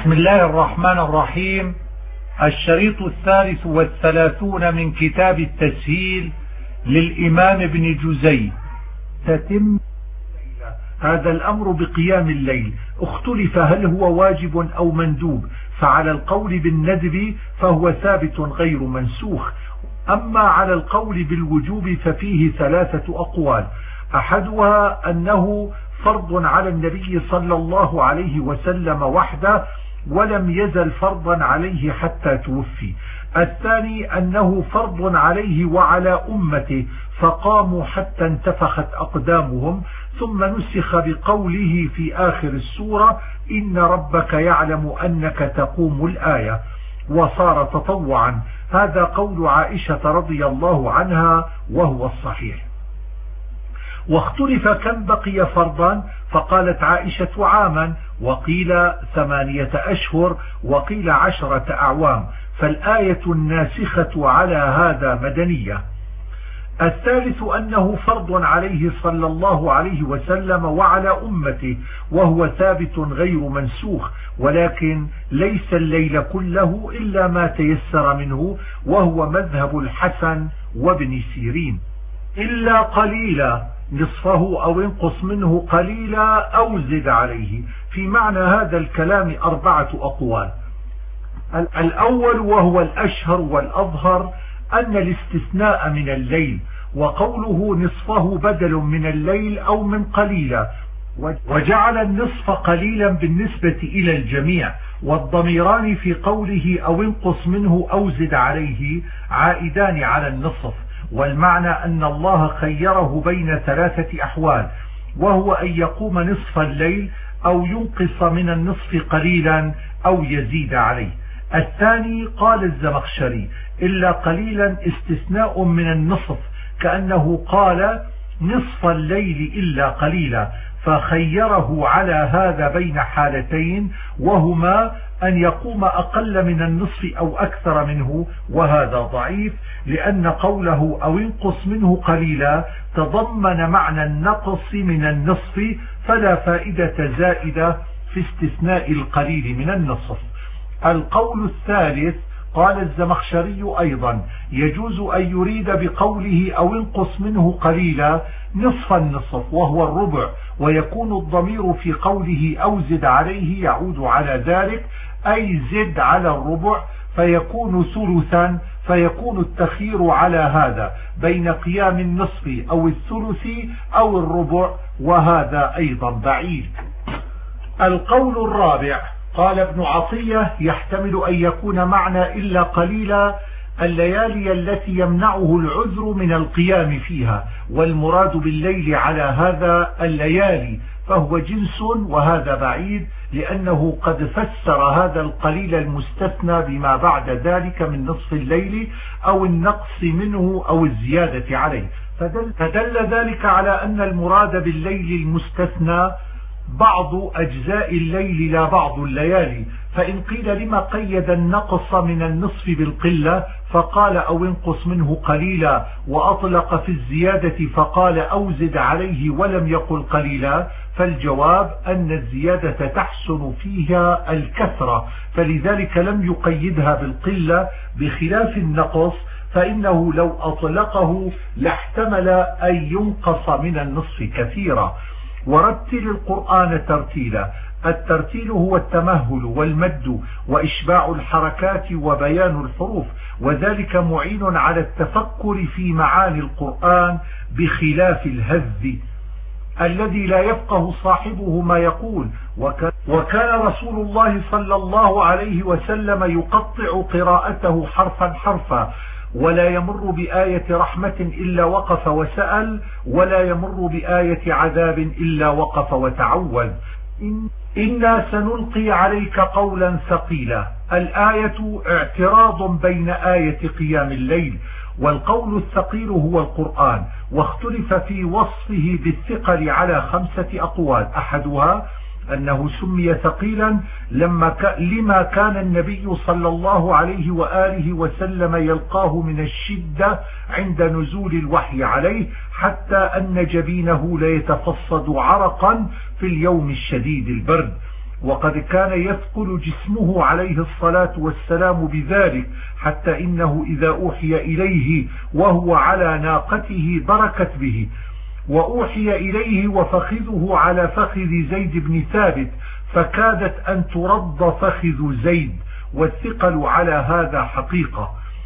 بسم الله الرحمن الرحيم. الشريط 33 من كتاب التسهيل للإمام ابن جزي. تتم هذا الأمر بقيام الليل. اختلف هل هو واجب أو مندوب، فعلى القول بالندب فهو ثابت غير منسوخ، أما على القول بالوجوب ففيه 3 أقوال. أحدها أنه فرض على النبي صلى الله عليه وسلم وحده ولم يزل فرضا عليه حتى توفي. الثاني أنه فرض عليه وعلى أمته فقاموا حتى انتفخت أقدامهم، ثم نسخ بقوله في آخر السورة إن ربك يعلم أنك تقوم الآية، وصار تطوعا. هذا قول عائشة رضي الله عنها وهو الصحيح. واختلف كم بقي فرضا، فقالت عائشة عاما، وقيل 8 أشهر، وقيل 10 أعوام، فالآية الناسخة على هذا مدنية. الثالث أنه فرض عليه صلى الله عليه وسلم وعلى أمته، وهو ثابت غير منسوخ، ولكن ليس الليل كله إلا ما تيسر منه، وهو مذهب الحسن وابن سيرين، إلا قليلا نصفه أو انقص منه قليلا أو زد عليه. في معنى هذا الكلام 4 أقوال. الأول وهو الأشهر والأظهر أن الاستثناء من الليل، وقوله نصفه بدل من الليل أو من قليلا، وجعل النصف قليلا بالنسبة إلى الجميع، والضميران في قوله أو انقص منه أو زد عليه عائدان على النصف. والمعنى أن الله خيره بين 3 أحوال، وهو أن يقوم نصف الليل أو ينقص من النصف قليلا أو يزيد عليه. الثاني قال الزمخشري إلا قليلا استثناء من النصف، كأنه قال نصف الليل إلا قليلا، فخيره على هذا بين حالتين، وهما أن يقوم أقل من النصف أو أكثر منه، وهذا ضعيف، لأن قوله أو انقص منه قليلا تضمن معنى النقص من النصف، فلا فائدة زائدة في استثناء القليل من النصف. القول الثالث قال الزمخشري أيضا يجوز أن يريد بقوله أو انقص منه قليلا نصف النصف وهو الربع، ويكون الضمير في قوله أو زد عليه يعود على ذلك، أي زد على الربع فيكون ثلثا، فيكون التخيير على هذا بين قيام النصف أو الثلث أو الربع، وهذا أيضا بعيد. القول الرابع قال ابن عطية يحتمل أن يكون معنى إلا قليلا الليالي التي يمنعه العذر من القيام فيها، والمراد بالليل على هذا الليالي، فهو جنس، وهذا بعيد، لأنه قد فسر هذا القليل المستثنى بما بعد ذلك من نصف الليل أو النقص منه أو الزيادة عليه، فدل ذلك على أن المراد بالليل المستثنى بعض أجزاء الليل لا بعض الليالي. فإن قيل لما قيد النقص من النصف بالقلة فقال أو انقص منه قليلا، وأطلق في الزيادة فقال أو زد عليه ولم يقل قليلا، فالجواب أن الزيادة تحسن فيها الكثرة، فلذلك لم يقيدها بالقلة، بخلاف النقص فإنه لو أطلقه لاحتمل أن ينقص من النصف كثيرا. ورتل القرآن ترتيلا. الترتيل هو التمهل والمد وإشباع الحركات وبيان الحروف، وذلك معين على التفكر في معاني القرآن، بخلاف الهذ الذي لا يفقه صاحبه ما يقول. وكان رسول الله صلى الله عليه وسلم يقطع قراءته حرفا حرفا، ولا يمر بآية رحمة إلا وقف وسأل، ولا يمر بآية عذاب إلا وقف وتعوذ. إنا سنلقي عليك قولا ثقيلا. الآية اعتراض بين آية قيام الليل، والقول الثقيل هو القرآن، واختلف في وصفه بالثقل على 5 أقوال. أحدها أنه سمي ثقيلا لما كان النبي صلى الله عليه وآله وسلم يلقاه من الشدة عند نزول الوحي عليه، حتى أن جبينه ليتفصد عرقا في اليوم الشديد البرد. وقد كان يثقل جسمه عليه الصلاة والسلام بذلك، حتى إنه إذا أوحي إليه وهو على ناقته بركت به، وأوحي إليه وفخذه على فخذ زيد بن ثابت فكادت أن ترد فخذ زيد، والثقل على هذا حقيقة.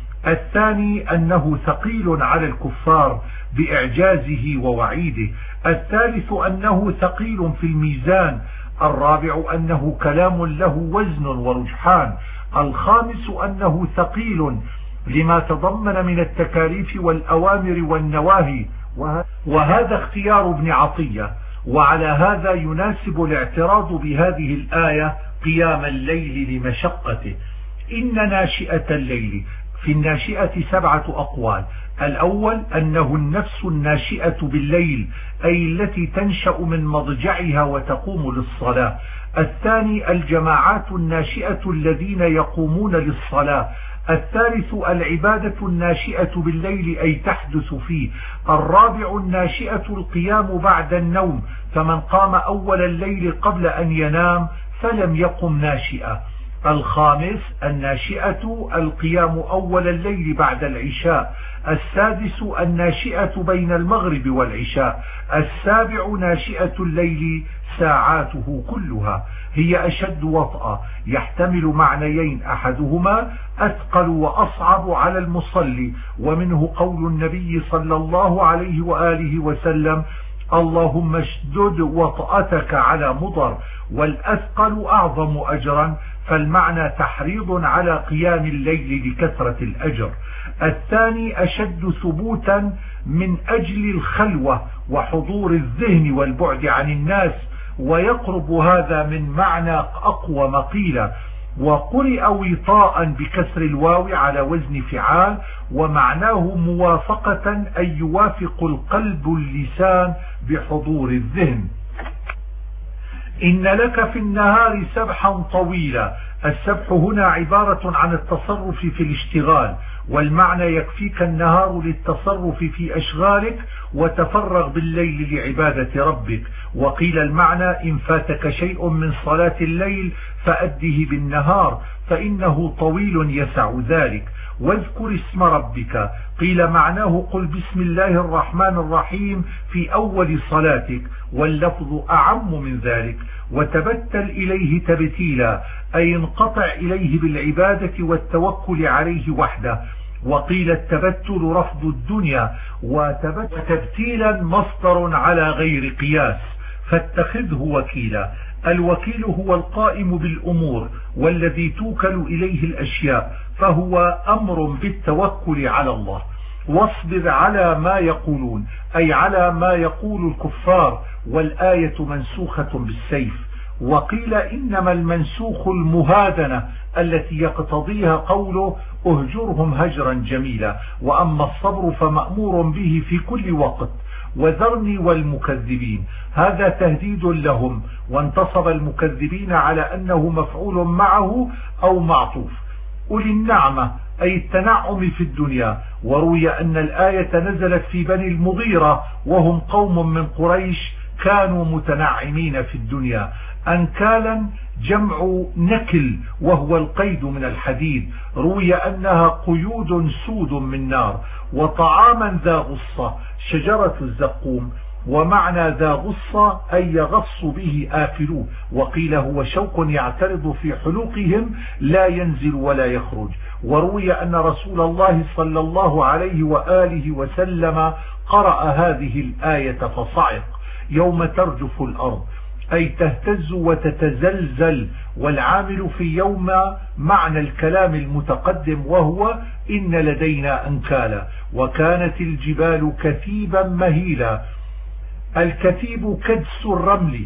الثاني أنه ثقيل على الكفار بإعجازه ووعيده. الثالث أنه ثقيل في الميزان. الرابع أنه كلام له وزن ورجحان. الخامس أنه ثقيل لما تضمن من التكاليف والأوامر والنواهي، وهذا اختيار ابن عطية. وعلى هذا يناسب الاعتراض بهذه الآية قيام الليل لمشقته. إن ناشئة الليل، في الناشئة 7 أقوال. الأول أنه النفس الناشئة بالليل، أي التي تنشأ من مضجعها وتقوم للصلاة. الثاني الجماعات الناشئة الذين يقومون للصلاة. الثالث العبادة الناشئة بالليل أي تحدث فيه. الرابع الناشئة القيام بعد النوم، فمن قام أول الليل قبل أن ينام فلم يقم ناشئة. الخامس الناشئة القيام أول الليل بعد العشاء. السادس الناشئة بين المغرب والعشاء. السابع ناشئة الليل ساعاته كلها، هي أشد وطأة، يحتمل معنيين، أحدهما أثقل وأصعب على المصلي، ومنه قول النبي صلى الله عليه وآله وسلم: اللهم اشدد وطأتك على مضر. والأثقل أعظم أجرا، فالمعنى تحريض على قيام الليل لكثرة الأجر. الثاني أشد ثبوتا من أجل الخلوة وحضور الذهن والبعد عن الناس، ويقرب هذا من معنى أقوى مقيلة. وقرئ وطاء بكسر الواو على وزن فعال، ومعناه موافقة أي يوافق القلب اللسان بحضور الذهن. إن لك في النهار سبحا طويلا. السبح هنا عبارة عن التصرف في الاشتغال، والمعنى يكفيك النهار للتصرف في أشغالك، وتفرغ بالليل لعبادة ربك. وقيل المعنى إن فاتك شيء من صلاة الليل فأده بالنهار، فإنه طويل يسع ذلك. واذكر اسم ربك، قيل معناه قل بسم الله الرحمن الرحيم في أول صلاتك، واللفظ أعم من ذلك. وتبتل إليه تبتيلا، أي انقطع إليه بالعبادة والتوكل عليه وحده. وقيل التبتل رفض الدنيا، وتبتيلا مصدر على غير قياس، فاتخذه وكيلا. الوكيل هو القائم بالأمور والذي توكل إليه الأشياء، فهو أمر بالتوكل على الله. واصبر على ما يقولون، أي على ما يقول الكفار، والآية منسوخة بالسيف. وقيل إنما المنسوخ المهادنة التي يقتضيها قوله اهجرهم هجرا جميلا. وأما الصبر فمأمور به في كل وقت. وذرني والمكذبين، هذا تهديد لهم، وانتصب المكذبين على أنه مفعول معه أو معطوف. أولي النعمة أي التنعم في الدنيا. وروي أن الآية نزلت في بني المغيرة، وهم قوم من قريش كانوا متنعمين في الدنيا. أنكالا جمع نكل، وهو القيد من الحديد. روي أنها قيود سود من نار. وطعاما ذا غصة، شجرة الزقوم. ومعنى ذا غصة أي يغص به آكلوه. وقيل هو شوك يعترض في حلوقهم لا ينزل ولا يخرج. وروي أن رسول الله صلى الله عليه وآله وسلم قرأ هذه الآية فصعق: يوم ترجف الأرض، أي تهتز وتتزلزل. والعامل في يوم معنى الكلام المتقدم، وهو إن لدينا أنكالا. وكانت الجبال كثيبا مهيلا. الكثيب كدس الرمل،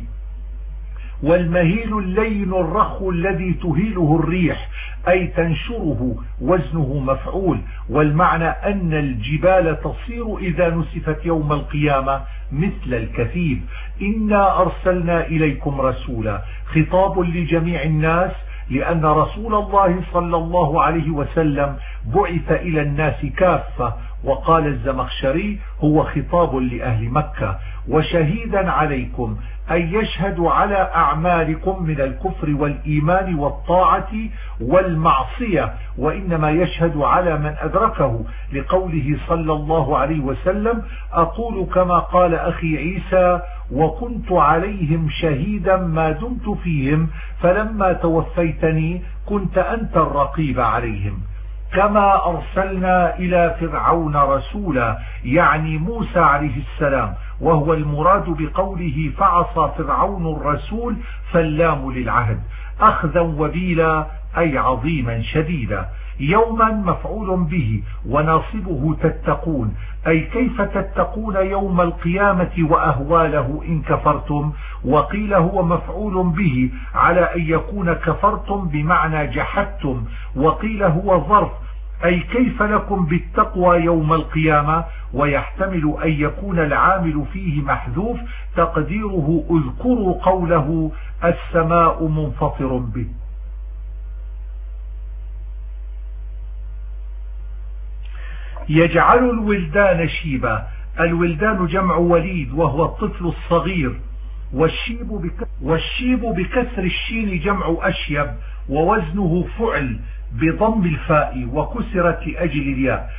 والمهيل اللين الرخ الذي تهيله الريح، أي تنشره، وزنه مفعول. والمعنى أن الجبال تصير إذا نسفت يوم القيامة مثل الكثيب. إنا أرسلنا إليكم رسولا، خطاب لجميع الناس، لأن رسول الله صلى الله عليه وسلم بعث إلى الناس كافة. وقال الزمخشري هو خطاب لأهل مكة. وشهيدا عليكم أي يشهد على أعمالكم من الكفر والإيمان والطاعة والمعصية، وإنما يشهد على من أدركه، لقوله صلى الله عليه وسلم: أقول كما قال أخي عيسى: وكنت عليهم شهيدا ما دمت فيهم فلما توفيتني كنت أنت الرقيب عليهم. كما أرسلنا إلى فرعون رسولا، يعني موسى عليه السلام، وهو المراد بقوله فعصى فرعون الرسول، فاللام للعهد، أخذا وبيلا أي عظيما شديدا. يوما مفعول به وناصبه تتقون، أي كيف تتقون يوم القيامة وأهواله إن كفرتم. وقيل هو مفعول به على أن يكون كفرتم بمعنى جحدتم، وقيل هو ظرف أي كيف لكم بالتقوى يوم القيامة، ويحتمل أن يكون العامل فيه محذوف تقديره اذكروا قوله السماء منفطر به. يجعل الولدان شيبا، الولدان جمع وليد وهو الطفل الصغير، والشيب بكسر الشين جمع أشيب، ووزنه فعل بضم الفاء وكسرت لأجل الياء.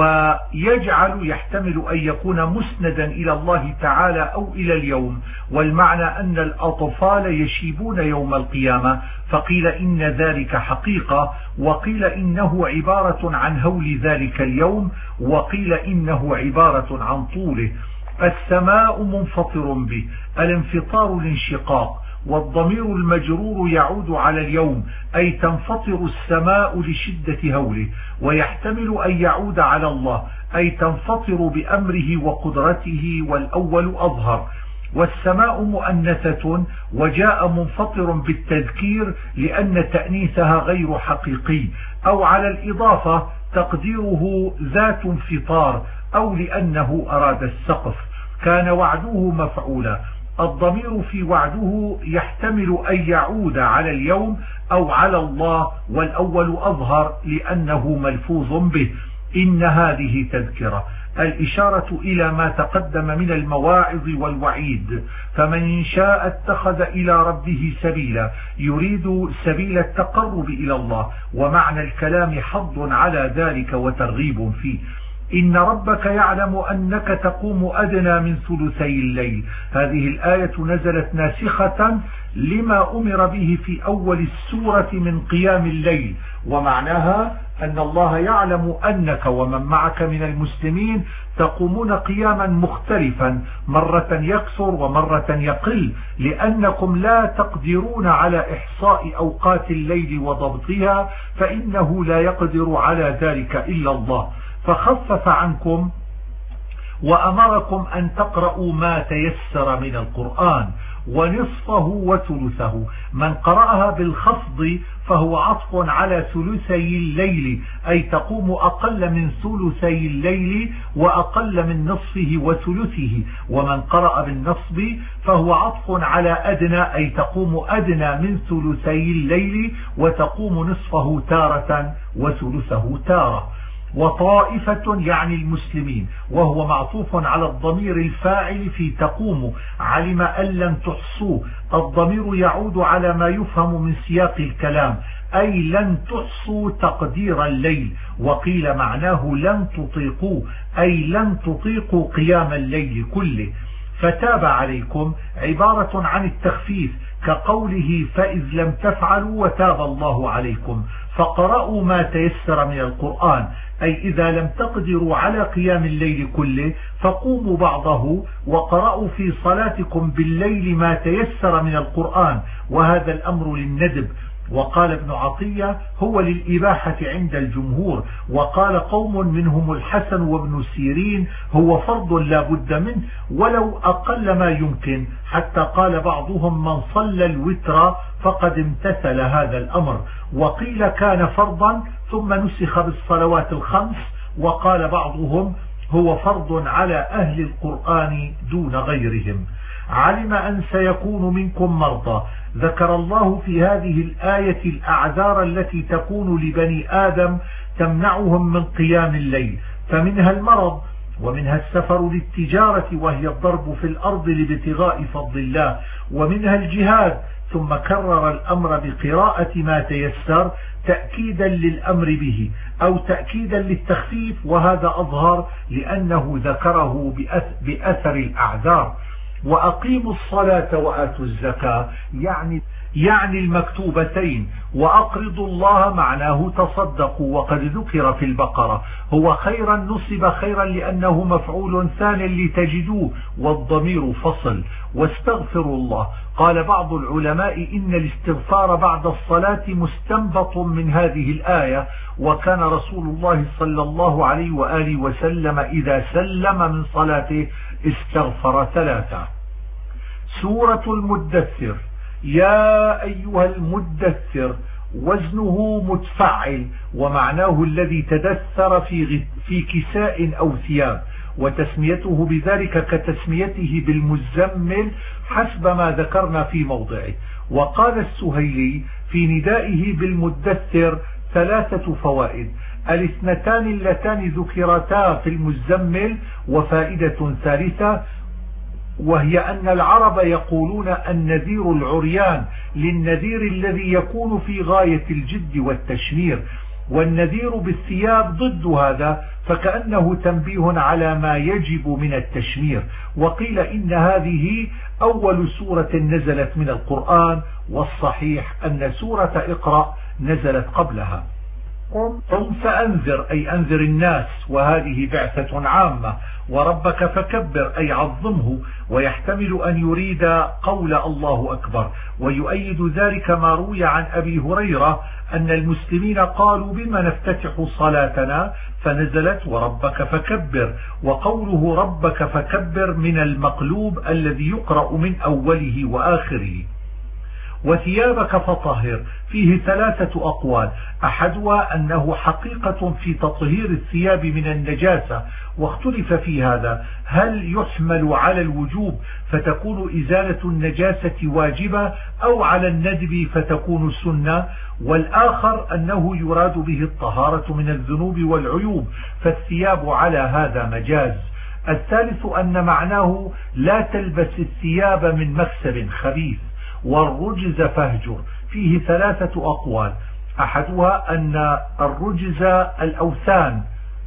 ويجعل يحتمل أن يكون مسندا إلى الله تعالى أو إلى اليوم، والمعنى أن الأطفال يشيبون يوم القيامة، فقيل إن ذلك حقيقة، وقيل إنه عبارة عن هول ذلك اليوم، وقيل إنه عبارة عن طوله. السماء منفطر به، الانفطار الانشقاق، والضمير المجرور يعود على اليوم، أي تنفطر السماء لشدة هوله، ويحتمل أن يعود على الله، أي تنفطر بأمره وقدرته، والأول أظهر. والسماء مؤنثة، وجاء منفطر بالتذكير لأن تأنيثها غير حقيقي، أو على الإضافة تقديره ذات انفطار، أو لأنه أراد السقف. كان وعده مفعولا. الضمير في وعده يحتمل أن يعود على اليوم أو على الله، والأول أظهر لأنه ملفوظ به. إن هذه تذكرة، الإشارة إلى ما تقدم من المواعظ والوعيد، فمن شاء اتخذ إلى ربه سبيلا، يريد سبيل التقرب إلى الله، ومعنى الكلام حض على ذلك وترغيب فيه. إن ربك يعلم أنك تقوم أدنى من ثلثي الليل. هذه الآية نزلت ناسخة لما أمر به في أول السورة من قيام الليل، ومعناها أن الله يعلم أنك ومن معك من المسلمين تقومون قياما مختلفا، مرة يكثر ومرة يقل، لأنكم لا تقدرون على إحصاء أوقات الليل وضبطها، فإنه لا يقدر على ذلك إلا الله، فخفف عنكم وأمركم أن تقرأوا ما تيسر من القرآن، ونصفه وثلثه. من قرأها بالخفض فهو عطف على ثلثي الليل، أي تقوم أقل من ثلثي الليل وأقل من نصفه وثلثه. ومن قرأ بالنصب فهو عطف على أدنى، أي تقوم أدنى من ثلثي الليل وتقوم نصفه تارة وثلثه تارة. وطائفة يعني المسلمين، وهو معطوف على الضمير الفاعل في تقوم، علم أن لن تحصوه. الضمير يعود على ما يفهم من سياق الكلام، أي لن تحصوا تقدير الليل. وقيل معناه لن تطيقوا، أي لن تطيقوا قيام الليل كله. فتاب عليكم عبارة عن التخفيف، كقوله فإذ لم تفعلوا وتاب الله عليكم فقرأوا ما تيسر من القرآن، أي إذا لم تقدروا على قيام الليل كله فقوموا بعضه وقرأوا في صلاتكم بالليل ما تيسر من القرآن، وهذا الأمر للندب. وقال ابن عطية هو للإباحة عند الجمهور، وقال قوم منهم الحسن وابن سيرين هو فرض لا بد منه ولو أقل ما يمكن، حتى قال بعضهم من صلى الوتر فقد امتثل هذا الأمر. وقيل كان فرضا ثم نسخ بالصلوات الخمس، وقال بعضهم هو فرض على أهل القرآن دون غيرهم. علم أن سيكون منكم مرضى، ذكر الله في هذه الآية الأعذار التي تكون لبني آدم تمنعهم من قيام الليل، فمنها المرض، ومنها السفر للتجارة وهي الضرب في الأرض لابتغاء فضل الله، ومنها الجهاد. ثم كرر الأمر بقراءة ما تيسر تأكيدا للأمر به أو تأكيدا للتخفيف، وهذا أظهر لأنه ذكره بأثر الأعذار. وأقيموا الصلاة وآتوا الزكاة يعني المكتوبتين، وأقرضوا الله معناه تصدقوا، وقد ذكر في البقرة. هو خيرا نصب خيرا لأنه مفعول ثاني لتجدوه والضمير فصل. واستغفروا الله. قال بعض العلماء إن الاستغفار بعد الصلاة مستنبط من هذه الآية، وكان رسول الله صلى الله عليه وآله وسلم إذا سلم من صلاته استغفر 3. سورة المدثر. يا أيها المدثر وزنه متفعل، ومعناه الذي تدثر في كساء أو ثياب، وتسميته بذلك كتسميته بالمزمل حسب ما ذكرنا في موضعه. وقال السهيلي في ندائه بالمدثر 3 فوائد: 2 اللتان ذكرتا في المزمل، وفائدة ثالثة وهي أن العرب يقولون النذير العريان للنذير الذي يكون في غاية الجد والتشمير، والنذير بالثياب ضد هذا، فكأنه تنبيه على ما يجب من التشمير. وقيل إن هذه أول سورة نزلت من القرآن، والصحيح أن سورة اقرأ نزلت قبلها. قم فأنذر أي أنذر الناس، وهذه بعثة عامة. وربك فكبر أي عظمه، ويحتمل أن يريد قول الله أكبر. ويؤيد ذلك ما روي عن أبي هريرة أن المسلمين قالوا بما نفتتح صلاتنا، فنزلت وربك فكبر. وقوله ربك فكبر من المقلوب الذي يقرأ من أوله وآخره. وثيابك فطهر فيه 3 أقوال، أحدها أنه حقيقة في تطهير الثياب من النجاسة، واختلف في هذا هل يحمل على الوجوب فتكون إزالة النجاسة واجبة أو على الندب فتكون سنة، والآخر أنه يراد به الطهارة من الذنوب والعيوب، فالثياب على هذا مجاز. الثالث أن معناه لا تلبس الثياب من مكسب خبيث. والرجز فاهجر فيه 3 أقوال، أحدها أن الرجز الأوثان،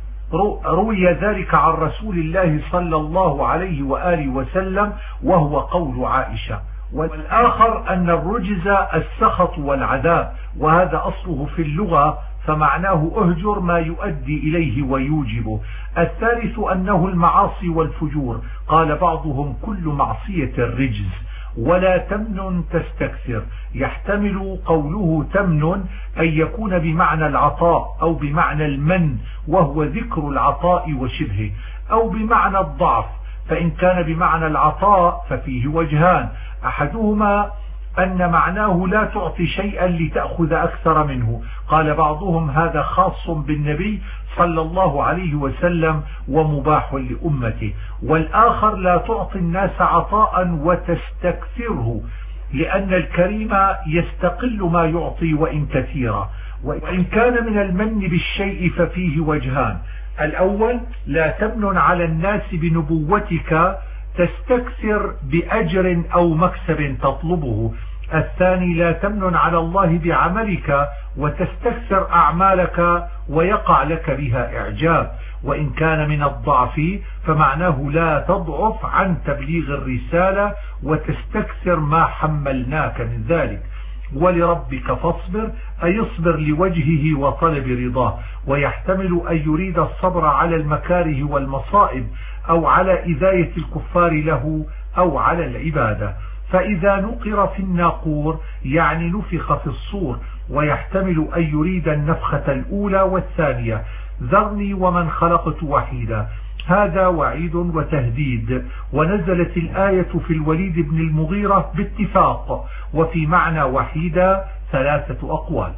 روي ذلك عن رسول الله صلى الله عليه وآله وسلم وهو قول عائشة. والآخر أن الرجز السخط والعذاب، وهذا أصله في اللغة، فمعناه أهجر ما يؤدي إليه ويوجبه. الثالث أنه المعاصي والفجور، قال بعضهم كل معصية الرجز. ولا تمنن تستكثر، يحتمل قوله تمنن أن يكون بمعنى العطاء أو بمعنى المن وهو ذكر العطاء وشبهه، أو بمعنى الضعف، فإن كان بمعنى العطاء ففيه وجهان، أحدهما أن معناه لا تعطي شيئا لتأخذ أكثر منه، قال بعضهم هذا خاص بالنبي صلى الله عليه وسلم ومباح لأمته. والآخر لا تعطي الناس عطاء وتستكثره، لأن الكريم يستقل ما يعطي وإن كثيرا. وإن كان من المن بالشيء ففيه وجهان، الأول لا تمنن على الناس بنبوتك تستكثر بأجر أو مكسب تطلبه. الثاني لا تمنن على الله بعملك وتستكثر أعمالك ويقع لك بها إعجاب. وإن كان من الضعف فمعناه لا تضعف عن تبليغ الرسالة وتستكثر ما حملناك من ذلك. ولربك فاصبر أي اصبر لوجهه وطلب رضاه، ويحتمل أن يريد الصبر على المكاره والمصائب أو على إذاية الكفار له أو على العبادة. فإذا نقر في الناقور يعني نفخ في الصور، ويحتمل أن يريد النفخة الأولى والثانية. ذرني ومن خلقت وحيدا، هذا وعيد وتهديد. ونزلت الآية في الوليد بن المغيرة باتفاق، وفي معنى وحيدا 3 أقوال.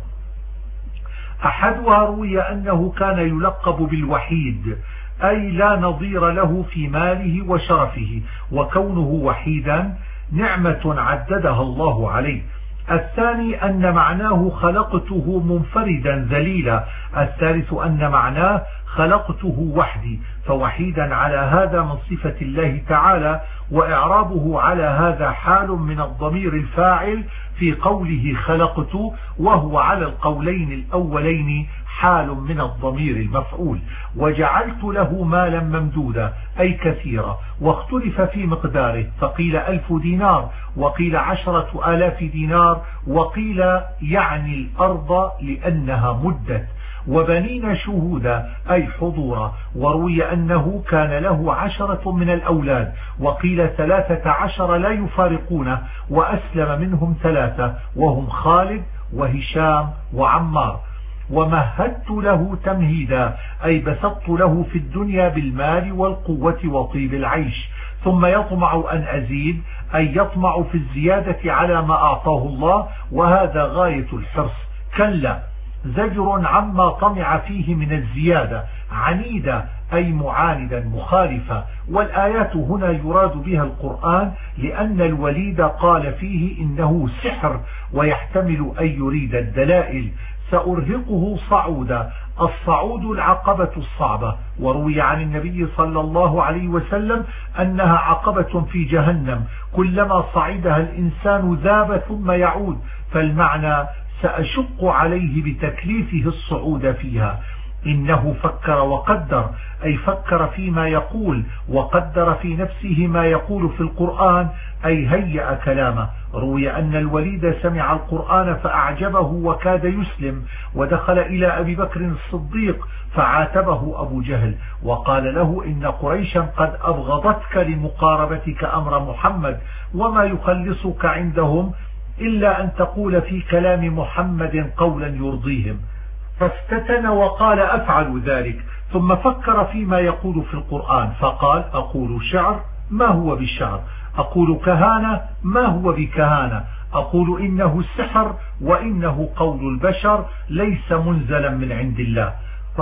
أحدها روي أنه كان يلقب بالوحيد أي لا نظير له في ماله وشرفه، وكونه وحيدا نعمة عددها الله عليه. الثاني أن معناه خلقته منفردا ذليلا. الثالث أن معناه خلقته وحدي، فوحيدا على هذا من صفة الله تعالى، وإعرابه على هذا حال من الضمير الفاعل في قوله خلقت، وهو على القولين الأولين حال من الضمير المفعول. وجعلت له مالا ممدودا أي كثيرا، واختلف في مقداره، فقيل 1000 دينار، وقيل 10,000 دينار، وقيل يعني الأرض لأنها مدت. وبنين شهودا أي حضورا، وروي أنه كان له 10 من الأولاد، وقيل 13 لا يفارقونه، وأسلم منهم 3 وهم خالد وهشام وعمار. ومهدت له تمهيدا أي بسطت له في الدنيا بالمال والقوة وطيب العيش، ثم يطمع أن أزيد أي يطمع في الزيادة على ما أعطاه الله، وهذا غاية الحرص. كلا زجر عما طمع فيه من الزيادة، عنيدا أي معاندا مخالفا. والآيات هنا يراد بها القرآن، لأن الوليد قال فيه إنه سحر، ويحتمل أن يريد الدلائل. سأرهقه صعودا، الصعود العقبة الصعبة، وروي عن النبي صلى الله عليه وسلم أنها عقبة في جهنم، كلما صعدها الإنسان ذاب ثم يعود، فالمعنى سأشق عليه بتكليفه الصعود فيها. إنه فكر وقدر أي فكر فيما يقول، وقدر في نفسه ما يقول في القرآن أي هيأ كلامه. روي أن الوليد سمع القرآن فأعجبه وكاد يسلم، ودخل إلى أبي بكر الصديق فعاتبه أبو جهل وقال له إن قريشا قد أبغضتك لمقاربتك أمر محمد، وما يخلصك عندهم إلا أن تقول في كلام محمد قولا يرضيهم. فافتتن وقال أفعل ذلك، ثم فكر فيما يقول في القرآن فقال أقول شعر ما هو بالشعر، أقول كهانة ما هو بكهانة، أقول إنه سحر وإنه قول البشر ليس منزلا من عند الله.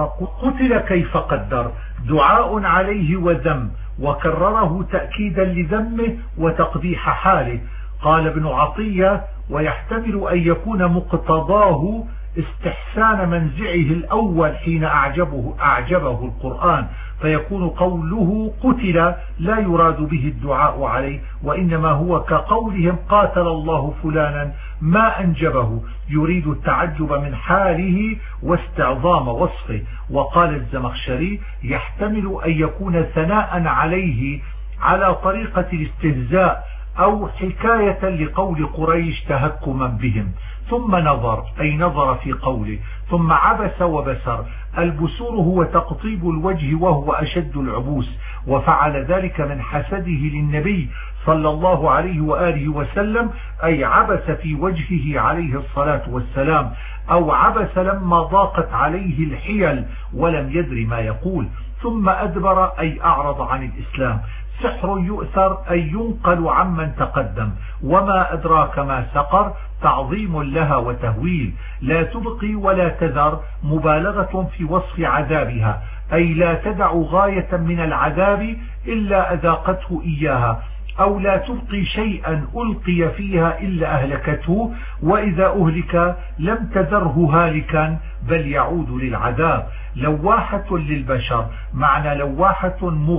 فقتل كيف قدر، دعاء عليه وذم، وكرره تأكيدا لذمه وتقبيح حاله. قال ابن عطية ويحتمل أن يكون مقتضاه استحسان منزعه الأول حين أعجبه القرآن، فيكون قوله قتل لا يراد به الدعاء عليه، وإنما هو كقولهم قاتل الله فلانا ما أنجبه، يريد التعجب من حاله واستعظام وصفه. وقال الزمخشري يحتمل أن يكون ثناء عليه على طريقة الاستهزاء أو حكاية لقول قريش تهكما بهم. ثم نظر أي نظر في قوله، ثم عبس وبسر. البسور هو تقطيب الوجه وهو أشد العبوس، وفعل ذلك من حسده للنبي صلى الله عليه وآله وسلم، أي عبس في وجهه عليه الصلاة والسلام، أو عبس لما ضاقت عليه الحيل ولم يدر ما يقول. ثم أدبر أي أعرض عن الإسلام. سحر يؤثر أي ينقل عمن تقدم. وما أدراك ما سقر، تعظيم لها وتهويل. لا تبقي ولا تذر، مبالغة في وصف عذابها، أي لا تدع غاية من العذاب إلا أذاقته إياها، أو لا تبقي شيئا ألقي فيها إلا أهلكته، وإذا أهلك لم تذره هالكا بل يعود للعذاب. لواحة للبشر، معنى لواحة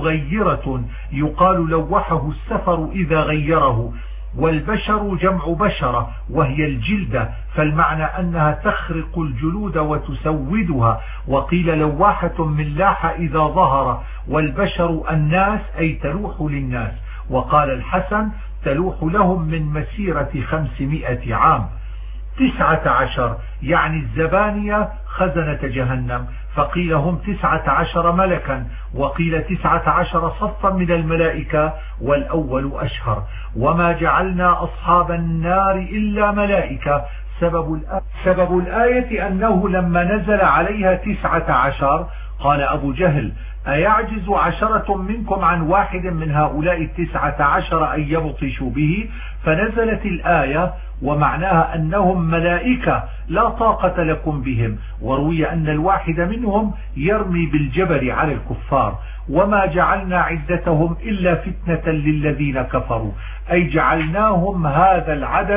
مغيرة، يقال لوحه السفر إذا غيره. والبشر جمع بشرة وهي الجلدة، فالمعنى أنها تخرق الجلود وتسودها. وقيل لواحة من لاح إذا ظهر، والبشر الناس أي تلوح للناس. وقال الحسن تلوح لهم من مسيرة 500 عام. 19 يعني الزبانية خزنة جهنم، فقيل هم 19 ملكا، وقيل 19 صفا من الملائكة، والأول أشهر. وما جعلنا أصحاب النار إلا ملائكة. سبب الآية أنه لما نزل عليها 19 قال أبو جهل أيعجز 10 منكم عن واحد من هؤلاء 19 أن يبطشوا به، فنزلت الآية ومعناها أنهم ملائكة لا طاقة لكم بهم. وروي أن الواحد منهم يرمي بالجبل على الكفار. وما جعلنا عدتهم إلا فتنة للذين كفروا، أي جعلناهم هذا العدد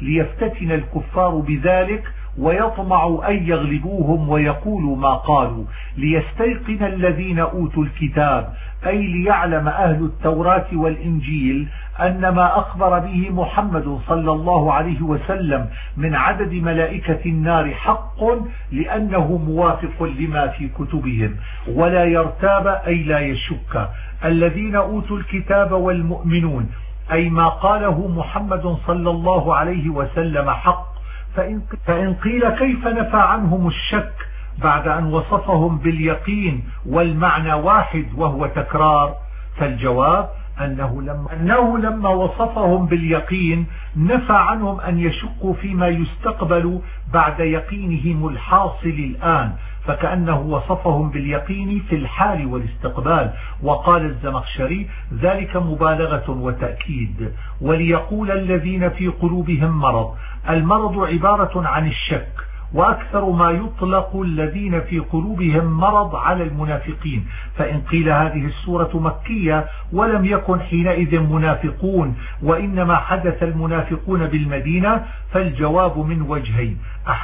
ليفتتن الكفار بذلك ويطمعوا أن يغلبوهم ويقولوا ما قالوا، ليستيقن الذين أوتوا الكتاب، أي ليعلم أهل التوراة والإنجيل أن ما أخبر به محمد صلى الله عليه وسلم من عدد ملائكة النار حق، لأنه موافق لما في كتبهم، ولا يرتاب أي لا يشك الذين أوتوا الكتاب والمؤمنون، أي ما قاله محمد صلى الله عليه وسلم حق. فإن قيل كيف نفى عنهم الشك بعد أن وصفهم باليقين والمعنى واحد وهو تكرار؟ فالجواب أنه لما وصفهم باليقين نفى عنهم أن يشكوا فيما يستقبل بعد يقينهم الحاصل الآن، فكأنه وصفهم باليقين في الحال والاستقبال. وقال الزمخشري ذلك مبالغة وتأكيد. وليقول الذين في قلوبهم مرض، المرض عبارة عن الشك، وأكثر ما يطلق الذين في قلوبهم مرض على المنافقين. فإن قيل هذه السورة مكية ولم يكن حينئذ منافقون وإنما حدث المنافقون بالمدينة، فالجواب من وجهين: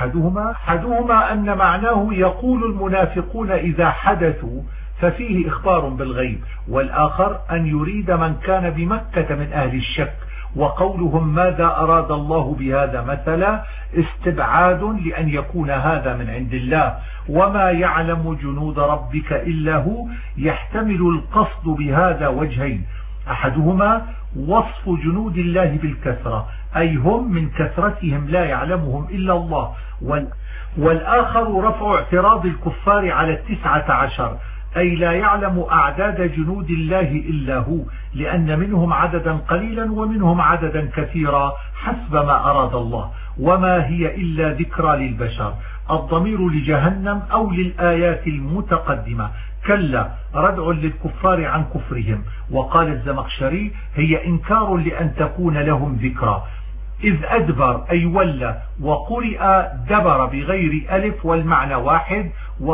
أحدهما أن معناه يقول المنافقون إذا حدثوا ففيه إخبار بالغيب، والآخر أن يريد من كان بمكة من أهل الشك، وقولهم ماذا أراد الله بهذا مثلا استبعاد لأن يكون هذا من عند الله، وما يعلم جنود ربك إلا هو، يحتمل القصد بهذا وجهين: أحدهما وصف جنود الله بالكثرة، أي هم من كثرتهم لا يعلمهم إلا الله، والآخر رفع اعتراض الكفار على 19، أي لا يعلم أعداد جنود الله إلا هو، لأن منهم عددا قليلا ومنهم عددا كثيرا حسب ما أراد الله، وما هي إلا ذكرى للبشر. الضمير لجهنم أو للآيات المتقدمة، كلا ردع للكفار عن كفرهم. وقال الزمخشري هي إنكار لأن تكون لهم ذكرى، إذ أدبر أي ولى، وقرئ دبر بغير ألف والمعنى واحد.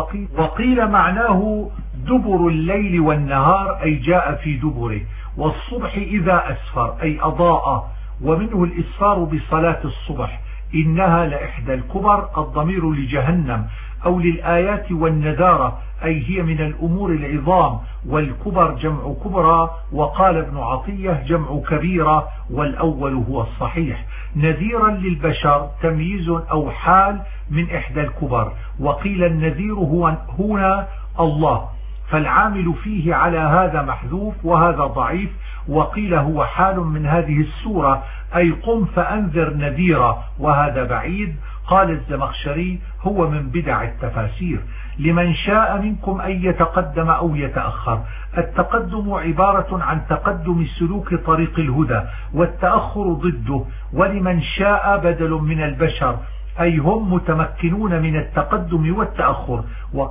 وقيل معناه دبر الليل والنهار، أي جاء في دبره، والصبح إذا أسفر أي أضاء، ومنه الإسفار بصلاة الصبح، إنها لإحدى الكبر. الضمير لجهنم أو للآيات والنذارة، أي هي من الأمور العظام، والكبر جمع كبرى. وقال ابن عطية جمع كبيرة، والأول هو الصحيح. نذيرا للبشر تمييز أو حال من إحدى الكبر. وقيل النذير هو هنا الله، فالعامل فيه على هذا محذوف وهذا ضعيف. وقيل هو حال من هذه السورة، أي قم فأنذر نذيرا، وهذا بعيد. قال الزمخشري هو من بدع التفاسير. لمن شاء منكم أن يتقدم أو يتأخر. التقدم عبارة عن تقدم سلوك طريق الهدى، والتأخر ضده. ولمن شاء بدل من البشر، أي هم متمكنون من التقدم والتأخر.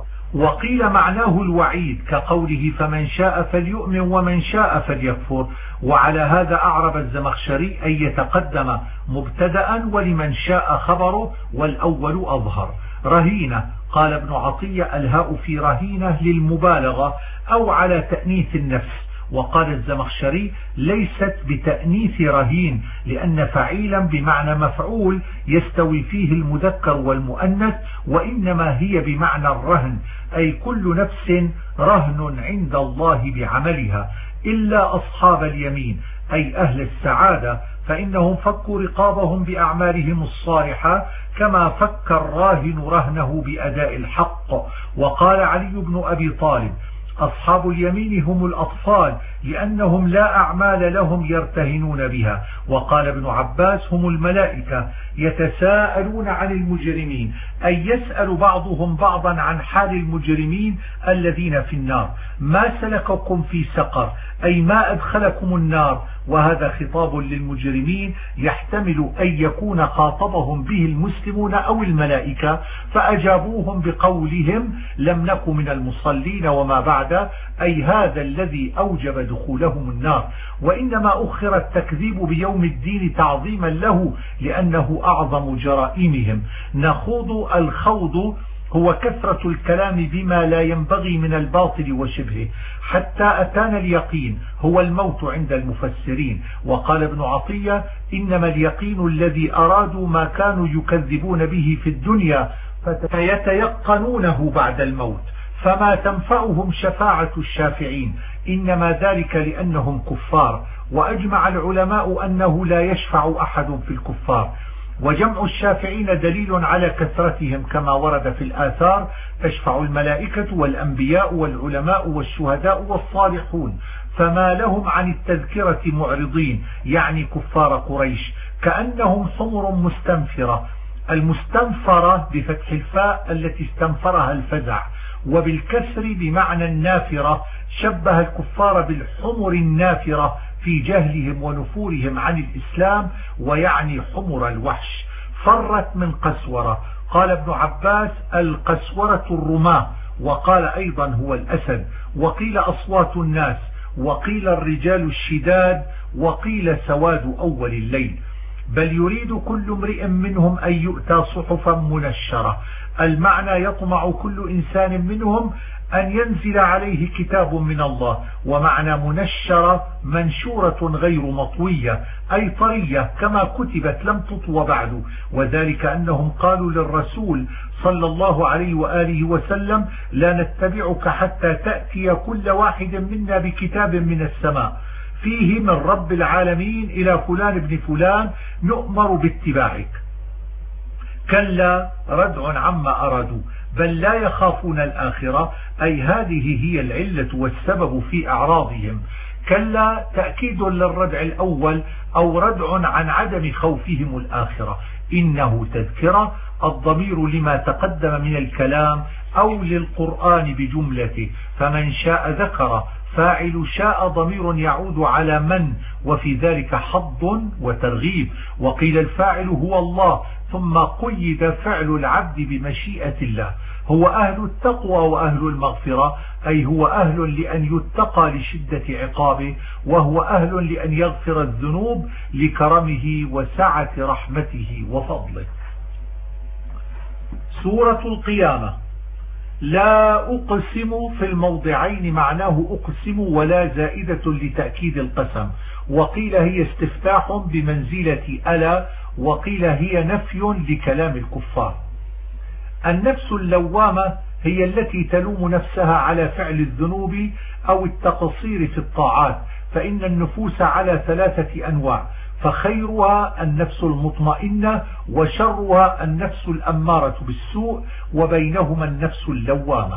وقيل معناه الوعيد، كقوله فمن شاء فليؤمن ومن شاء فليكفر. وعلى هذا أعرب الزمخشري أن يتقدم مبتدأ، ولمن شاء خبره، والأول أظهر. رهينة، قال ابن عطية الهاء في رهينة للمبالغة أو على تأنيث النفس. وقال الزمخشري ليست بتأنيث رهين، لأن فعيلا بمعنى مفعول يستوي فيه المذكر والمؤنث، وإنما هي بمعنى الرهن، أي كل نفس رهن عند الله بعملها إلا أصحاب اليمين، أي أهل السعادة، فإنهم فكوا رقابهم بأعمالهم الصالحة كما فك الراهن رهنه بأداء الحق. وقال علي بن أبي طالب أصحاب اليمين هم الأطفال، لأنهم لا أعمال لهم يرتهنون بها. وقال ابن عباس هم الملائكة يتساءلون عن المجرمين، أي يسأل بعضهم بعضا عن حال المجرمين الذين في النار. ما سلككم في سقر، أي ما أدخلكم النار. وهذا خطاب للمجرمين يحتمل أن يكون خاطبهم به المسلمون أو الملائكة، فأجابوهم بقولهم لم نك من المصلين وما بعد، أي هذا الذي أوجب دخولهم النار. وإنما أخر التكذيب بيوم الدين تعظيما له، لأنه أعظم جرائمهم. نخوض الخوض هو كثرة الكلام بما لا ينبغي من الباطل وشبهه حتى أتانا اليقين هو الموت عند المفسرين. وقال ابن عطية إنما اليقين الذي أرادوا ما كانوا يكذبون به في الدنيا فيتيقنونه بعد الموت، فما تنفعهم شفاعة الشافعين، إنما ذلك لأنهم كفار. وأجمع العلماء أنه لا يشفع أحد في الكفار. وجمع الشافعين دليل على كثرتهم كما ورد في الآثار: تشفع الملائكة والأنبياء والعلماء والشهداء والصالحون. فما لهم عن التذكرة معرضين، يعني كفار قريش، كأنهم حمر مستنفرة. المستنفرة بفتح الفاء التي استنفرها الفزع، وبالكسر بمعنى النافرة. شبه الكفار بالحمر النافرة في جهلهم ونفورهم عن الإسلام، ويعني حمر الوحش. فرت من قسورة. قال ابن عباس: القسورة الرماة، وقال أيضا هو الأسد، وقيل أصوات الناس، وقيل الرجال الشداد، وقيل سواد أول الليل. بل يريد كل امرئ منهم أن يؤتى صحفا منشرة. المعنى: يطمع كل إنسان منهم أن ينزل عليه كتاب من الله. ومعنى منشرة: منشورة غير مطوية، أي طرية كما كتبت لم تطوى بعد. وذلك أنهم قالوا للرسول صلى الله عليه وآله وسلم: لا نتبعك حتى تأتي كل واحد منا بكتاب من السماء فيه من رب العالمين إلى فلان ابن فلان نؤمر باتباعك. كلا ردع عما أرادوا، بل لا يخافون الآخرة، أي هذه هي العلة والسبب في أعراضهم. كلا تأكيد للردع الأول، أو ردع عن عدم خوفهم الآخرة. إنه تذكرة، الضمير لما تقدم من الكلام أو للقرآن بجملته، فمن شاء ذكر. فاعل شاء ضمير يعود على من، وفي ذلك حظ وترغيب. وقيل الفاعل هو الله، ثم قيد فعل العبد بمشيئة الله. هو أهل التقوى وأهل المغفرة، أي هو أهل لأن يتقى لشدة عقابه، وهو أهل لأن يغفر الذنوب لكرمه وسعة رحمته وفضله. سورة القيامة. لا أقسم في الموضعين معناه أقسم ولا زائدة لتأكيد القسم، وقيل هي استفتاح بمنزلة ألا، وقيل هي نفي لكلام الكفار. النفس اللوامة هي التي تلوم نفسها على فعل الذنوب أو التقصير في الطاعات، فإن النفوس على 3 أنواع: فخيرها النفس المطمئنة، وشرها النفس الأمارة بالسوء، وبينهما النفس اللوامة.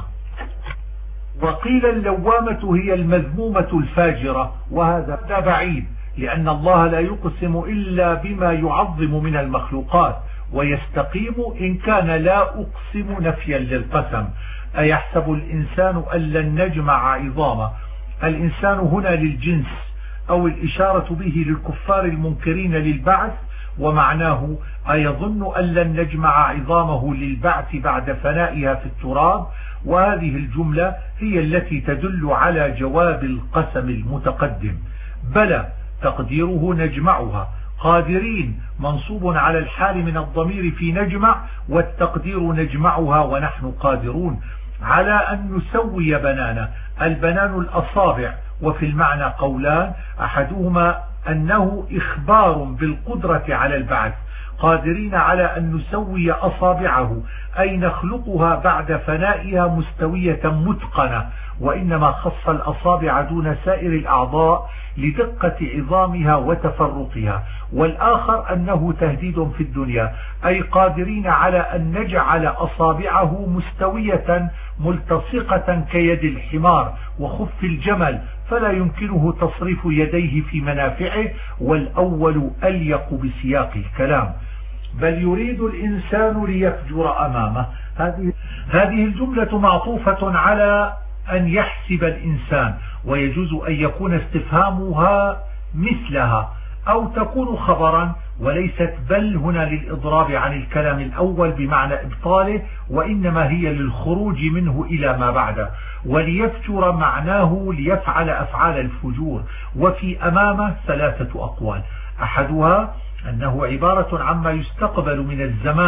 وقيل اللوامة هي المذمومة الفاجرة، وهذا بعيد، لأن الله لا يقسم إلا بما يعظم من المخلوقات، ويستقيم إن كان لا أقسم نفيا للقسم. أيحسب الإنسان أن لن نجمع عظامه. الإنسان هنا للجنس، أو الإشارة به للكفار المنكرين للبعث، ومعناه أيظن أن لن نجمع عظامه للبعث بعد فنائها في التراب. وهذه الجملة هي التي تدل على جواب القسم المتقدم. بلى تقديره نجمعها. قادرين منصوب على الحال من الضمير في نجمع، والتقدير نجمعها ونحن قادرون على أن نسوي بنانا. البنان الأصابع. وفي المعنى قولان: أحدهما أنه إخبار بالقدرة على البعث، قادرين على أن نسوي أصابعه، أي نخلقها بعد فنائها مستوية متقنة، وإنما خص الأصابع دون سائر الأعضاء لدقة عظامها وتفرقها. والآخر أنه تهديد في الدنيا، أي قادرين على أن نجعل أصابعه مستوية ملتصقة كيد الحمار وخف الجمل، فلا يمكنه تصريف يديه في منافعه، والأول أليق بسياق الكلام. بل يريد الإنسان ليفجر أمامه. هذه الجملة معطوفة على أن يحسب الإنسان، ويجوز أن يكون استفهامها مثلها، أو تكون خبرا وليست بل هنا للإضراب عن الكلام الأول بمعنى إبطاله، وإنما هي للخروج منه إلى ما بعده. وليفجر معناه ليفعل أفعال الفجور. وفي أمامه 3 أقوال: أحدها أنه عبارة عما يستقبل من الزمان،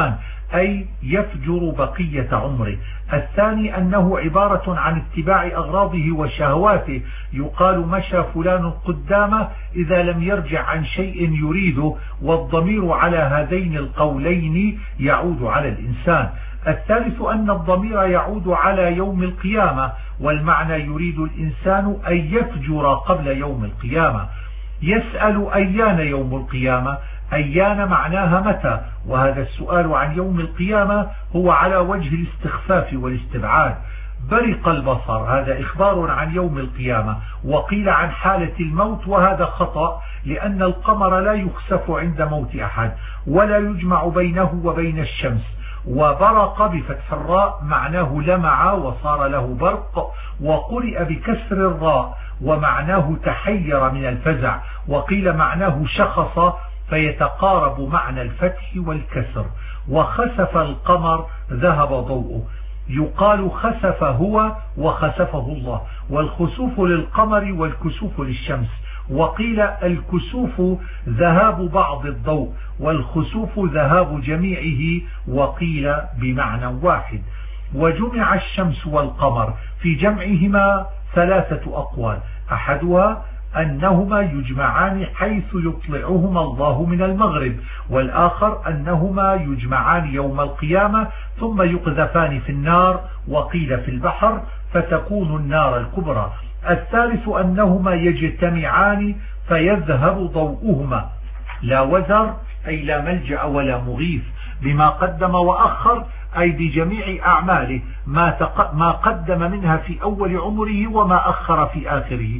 أي يفجر بقية عمره. الثاني أنه عبارة عن اتباع أغراضه وشهواته، يقال مشى فلان قدامه إذا لم يرجع عن شيء يريده، والضمير على هذين القولين يعود على الإنسان. الثالث أن الضمير يعود على يوم القيامة، والمعنى يريد الإنسان أن يفجر قبل يوم القيامة. يسأل أيان يوم القيامة، أيان معناها متى، وهذا السؤال عن يوم القيامة هو على وجه الاستخفاف والاستبعاد. برق البصر، هذا إخبار عن يوم القيامة، وقيل عن حالة الموت، وهذا خطأ لأن القمر لا يخسف عند موت أحد ولا يجمع بينه وبين الشمس. وبرق بفتح الراء معناه لمع وصار له برق، وقرئ بكسر الراء ومعناه تحير من الفزع، وقيل معناه شخص فيتقارب معنى الفتح والكسر. وخسف القمر ذهب ضوءه، يقال خسف هو وخسفه الله، والخسوف للقمر والكسوف للشمس. وقيل الكسوف ذهاب بعض الضوء والخسوف ذهاب جميعه، وقيل بمعنى واحد. وجمع الشمس والقمر، في جمعهما ثلاثة أقوال، أحدها أنهما يجمعان حيث يطلعهما الله من المغرب، والآخر أنهما يجمعان يوم القيامة ثم يقذفان في النار، وقيل في البحر فتكون النار الكبرى. الثالث أنهما يجتمعان فيذهب ضوءهما، لا وزر أي لا ملجأ ولا مغيث، بما قدم وأخر أي بجميع أعماله، ما قدم منها في أول عمره وما أخر في آخره.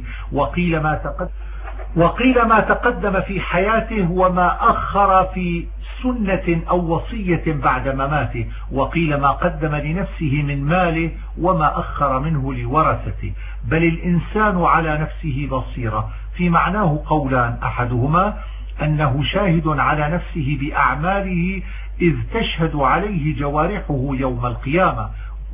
وقيل ما تقدم في حياته وما أخر في سنة أو وصية بعد مماته. وقيل ما قدم لنفسه من ماله وما أخر منه لورثته. بل الإنسان على نفسه بصيرة، في معناه قولان، أحدهما أنه شاهد على نفسه بأعماله إذ تشهد عليه جوارحه يوم القيامة،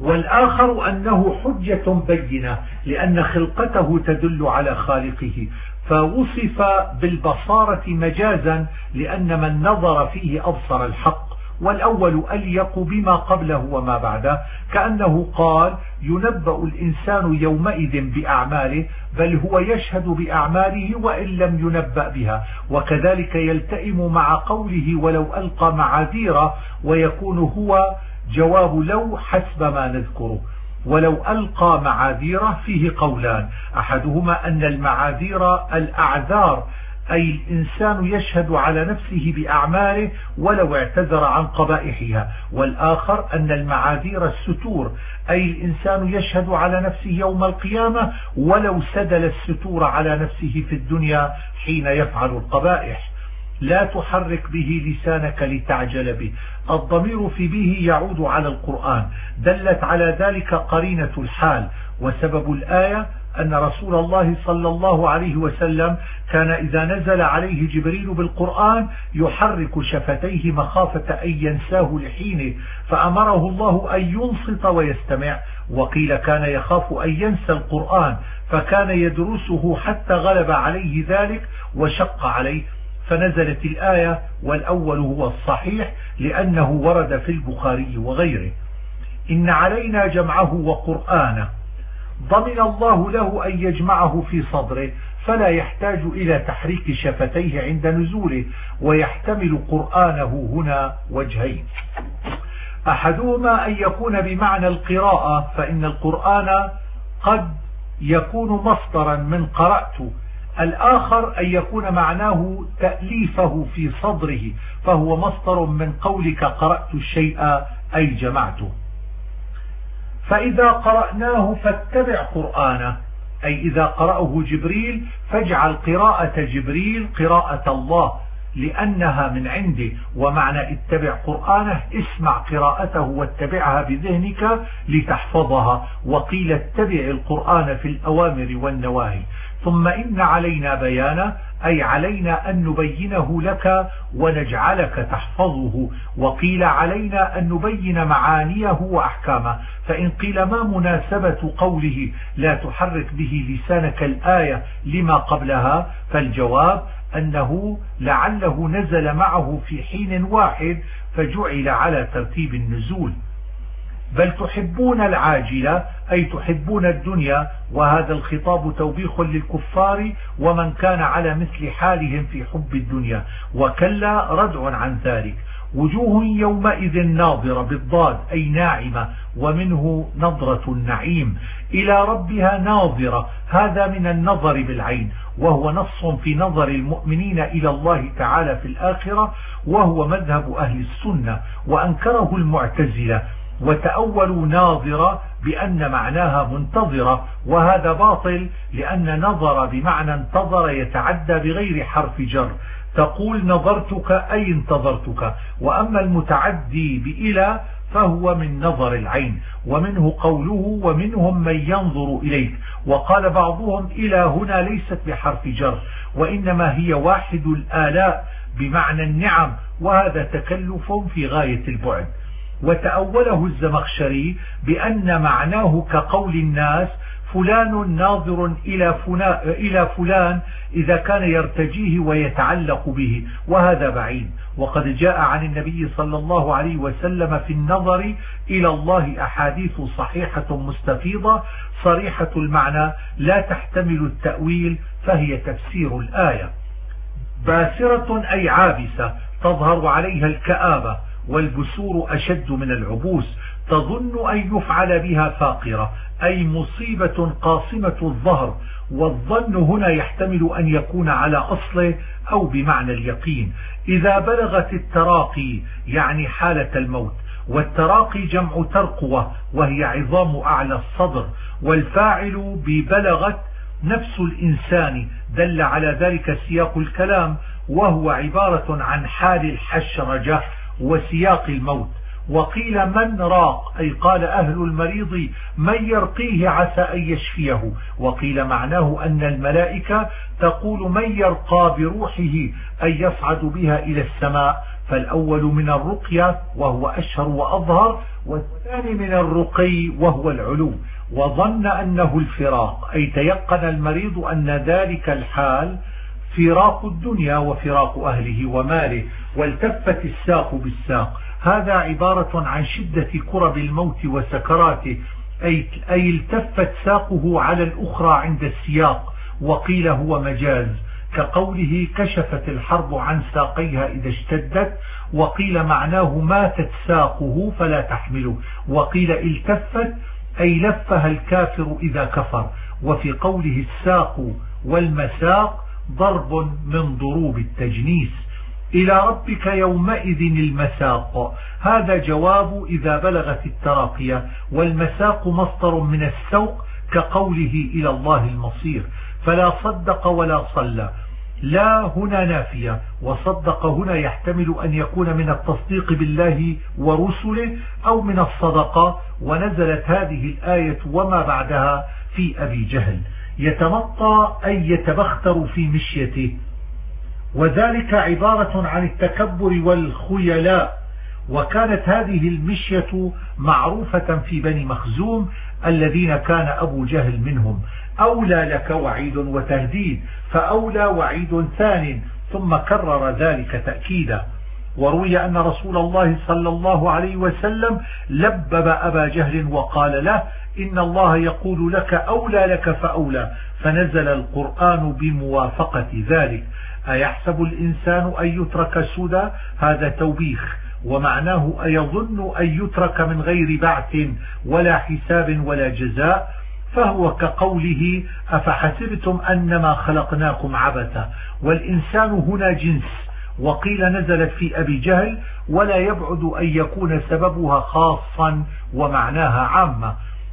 والآخر أنه حجة بينة لأن خلقته تدل على خالقه، فوصف بالبصارة مجازا لأن من نظر فيه أبصر الحق، والأول أليق بما قبله وما بعده، كأنه قال ينبأ الإنسان يومئذ بأعماله، بل هو يشهد بأعماله وإن لم ينبأ بها. وكذلك يلتئم مع قوله ولو ألقى معاذيره، ويكون هو جواب لو حسب ما نذكره. ولو ألقى معاذيره فيه قولان، أحدهما أن المعاذير الأعذار، أي الإنسان يشهد على نفسه بأعماله ولو اعتذر عن قبائحها، والآخر أن المعاذير الستور، أي الإنسان يشهد على نفسه يوم القيامة ولو سدل الستور على نفسه في الدنيا حين يفعل القبائح. لا تحرك به لسانك لتعجل به، الضمير في به يعود على القرآن، دلت على ذلك قرينة الحال. وسبب الآية أن رسول الله صلى الله عليه وسلم كان إذا نزل عليه جبريل بالقرآن يحرك شفتيه مخافة أن ينساه لحينه، فأمره الله أن ينصت ويستمع. وقيل كان يخاف أن ينسى القرآن فكان يدرسه حتى غلب عليه ذلك وشق عليه، فنزلت الآية، والأول هو الصحيح لأنه ورد في البخاري وغيره. إن علينا جمعه وقرآنه، ضمن الله له أن يجمعه في صدره فلا يحتاج إلى تحريك شفتيه عند نزوله، ويحتمل قرآنه هنا وجهين، أحدهما أن يكون بمعنى القراءة، فإن القرآن قد يكون مصدرا من قرأت، الآخر أن يكون معناه تأليفه في صدره، فهو مصدر من قولك قرأت الشيء أي جمعته. فإذا قرأناه فاتبع قرآنه، أي إذا قرأه جبريل فاجعل قراءة جبريل قراءة الله لأنها من عنده. ومعنى اتبع قرآنه اسمع قراءته واتبعها بذهنك لتحفظها. وقيل اتبع القرآن في الأوامر والنواهي، ثم إن علينا بيانه أي علينا أن نبينه لك ونجعلك تحفظه. وقيل علينا أن نبين معانيه وأحكامه. فإن قيل ما مناسبة قوله لا تحرك به لسانك الآية لما قبلها، فالجواب أنه لعله نزل معه في حين واحد فجعل على ترتيب النزول. بل تحبون العاجلة أي تحبون الدنيا، وهذا الخطاب توبيخ للكفار ومن كان على مثل حالهم في حب الدنيا، وكلا ردع عن ذلك. وجوه يومئذ ناظرة بالضاد أي ناعمة، ومنه نظرة النعيم. إلى ربها ناظرة، هذا من النظر بالعين، وهو نص في نظر المؤمنين إلى الله تعالى في الآخرة، وهو مذهب أهل السنة، وأنكره المعتزلة وتأولوا ناظرة بأن معناها منتظرة، وهذا باطل، لأن نظر بمعنى انتظر يتعدى بغير حرف جر. تقول نظرتك أي انتظرتك، وأما المتعدي بإلى فهو من نظر العين. ومنه قوله ومنهم من ينظر إليك. وقال بعضهم إلى هنا ليست بحرف جر، وإنما هي واحد الآلاء بمعنى النعم، وهذا تكلف في غاية البعد. وتأوله الزمخشري بأن معناه كقول الناس فلان ناظر إلى فلان إذا كان يرتجيه ويتعلق به، وهذا بعيد. وقد جاء عن النبي صلى الله عليه وسلم في النظر إلى الله أحاديث صحيحة مستفيضة صريحة المعنى لا تحتمل التأويل، فهي تفسير الآية. باسرة أي عابسة تظهر عليها الكآبة، والبسور أشد من العبوس. تظن أن يفعل بها فاقرة أي مصيبة قاصمة الظهر، والظن هنا يحتمل أن يكون على أصله أو بمعنى اليقين. إذا بلغت التراقي يعني حالة الموت، والتراقي جمع ترقوة وهي عظام أعلى الصدر، والفاعل ببلغت نفس الإنسان، دل على ذلك سياق الكلام، وهو عبارة عن حال الحشرجة وسياق الموت. وقيل من راق أي قال أهل المريض من يرقيه عسى أن يشفيه. وقيل معناه أن الملائكة تقول من يرقى بروحه أي يصعد بها إلى السماء، فالأول من الرقية وهو أشهر وأظهر، والثاني من الرقي وهو العلو. وظن أنه الفراق أي تيقن المريض أن ذلك الحال فراق الدنيا وفراق أهله وماله. والتفت الساق بالساق، هذا عبارة عن شدة كرب الموت وسكراته، أي التفت ساقه على الأخرى عند السياق. وقيل هو مجاز كقوله كشفت الحرب عن ساقيها إذا اشتدت. وقيل معناه ماتت ساقه فلا تحمله. وقيل التفت أي لفها الكافر إذا كفر. وفي قوله الساق والمساق ضرب من ضروب التجنيس. إلى ربك يومئذ المساق، هذا جواب إذا بلغت التراقية. والمساق مصدر من السوق كقوله إلى الله المصير. فلا صدق ولا صلى، لا هنا نافية، وصدق هنا يحتمل أن يكون من التصديق بالله ورسله أو من الصدقة. ونزلت هذه الآية وما بعدها في أبي جهل. يتمطى أي يتبختر في مشيته، وذلك عبارة عن التكبر والخيلاء. وكانت هذه المشية معروفة في بني مخزوم الذين كان أبو جهل منهم. أولى لك وعيد وتهديد، فأولى وعيد ثان، ثم كرر ذلك تأكيدا. وروي أن رسول الله صلى الله عليه وسلم لبب أبا جهل وقال له إن الله يقول لك أولى لك فأولى، فنزل القرآن بموافقة ذلك. أيحسب الإنسان أن يترك سدى، هذا توبيخ، ومعناه أيظن أن يترك من غير بعث ولا حساب ولا جزاء، فهو كقوله أفحسبتم أنما خلقناكم عبثا. والإنسان هنا جنس. وقيل نزلت في أبي جهل، ولا يبعد أن يكون سببها خاصا ومعناها عامة.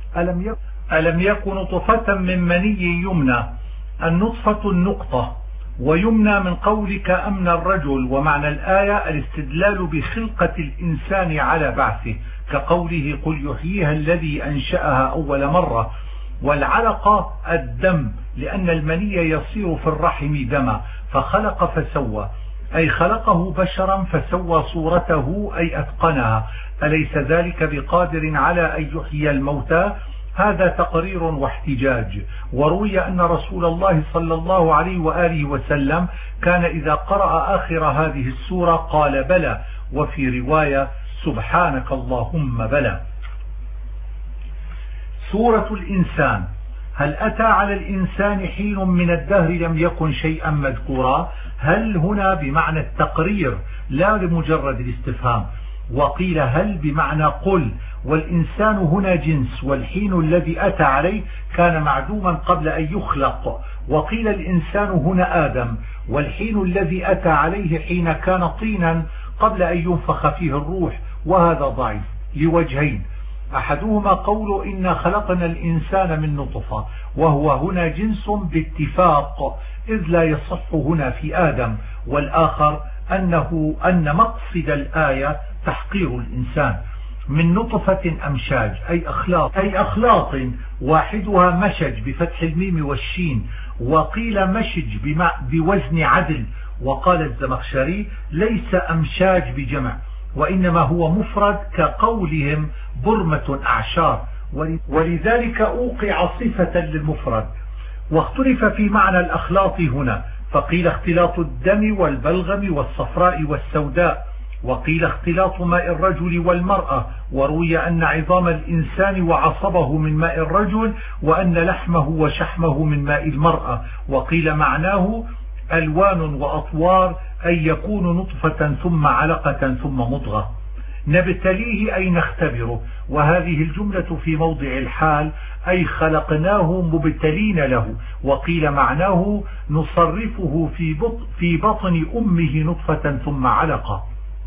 ألم يكن نطفة من مني يمنى، النطفة النقطة، ويمنى من قولك أمن الرجل. ومعنى الآية الاستدلال بخلقة الإنسان على بعثه، كقوله قل يحييها الذي أنشأها أول مرة. والعلقة الدم، لأن المني يصير في الرحم دما، فخلق فسوى، أي خلقه بشرا فسوى صورته أي أتقنها. أليس ذلك بقادر على أن يحيي الموتى؟ هذا تقرير واحتجاج. وروي أن رسول الله صلى الله عليه وآله وسلم كان إذا قرأ آخر هذه السورة قال بلى، وفي رواية سبحانك اللهم بلى. سورة الإنسان. هل أتى على الإنسان حين من الدهر لم يكن شيئا مذكورا؟ هل هنا بمعنى التقرير لا لمجرد الاستفهام. وقيل هل بمعنى قل، والإنسان هنا جنس، والحين الذي أتى عليه كان معدوما قبل أن يخلق. وقيل الإنسان هنا آدم، والحين الذي أتى عليه حين كان طينا قبل أن ينفخ فيه الروح، وهذا ضعيف لوجهين. أحدهما قول إنا خلقنا الإنسان من نطفة، وهو هنا جنس باتفاق إذ لا يصح هنا في آدم. والآخر أن مقصد الآية تحقير الإنسان من نطفة أمشاج أي أخلاط واحدها مشج بفتح الميم والشين، وقيل مشج بوزن عدل. وقال الزمخشري ليس أمشاج بجمع، وإنما هو مفرد كقولهم برمة أعشار، ولذلك أوقع صفة للمفرد. واختلف في معنى الأخلاط هنا، فقيل اختلاط الدم والبلغم والصفراء والسوداء، وقيل اختلاط ماء الرجل والمرأة. وروي أن عظام الإنسان وعصبه من ماء الرجل، وأن لحمه وشحمه من ماء المرأة. وقيل معناه ألوان وأطوار، أي يكون نطفة ثم علقة ثم مضغة. نبتليه أي نختبره، وهذه الجملة في موضع الحال، أي خلقناه مبتلين له. وقيل معناه نصرفه في بطن أمه نطفة ثم علقة،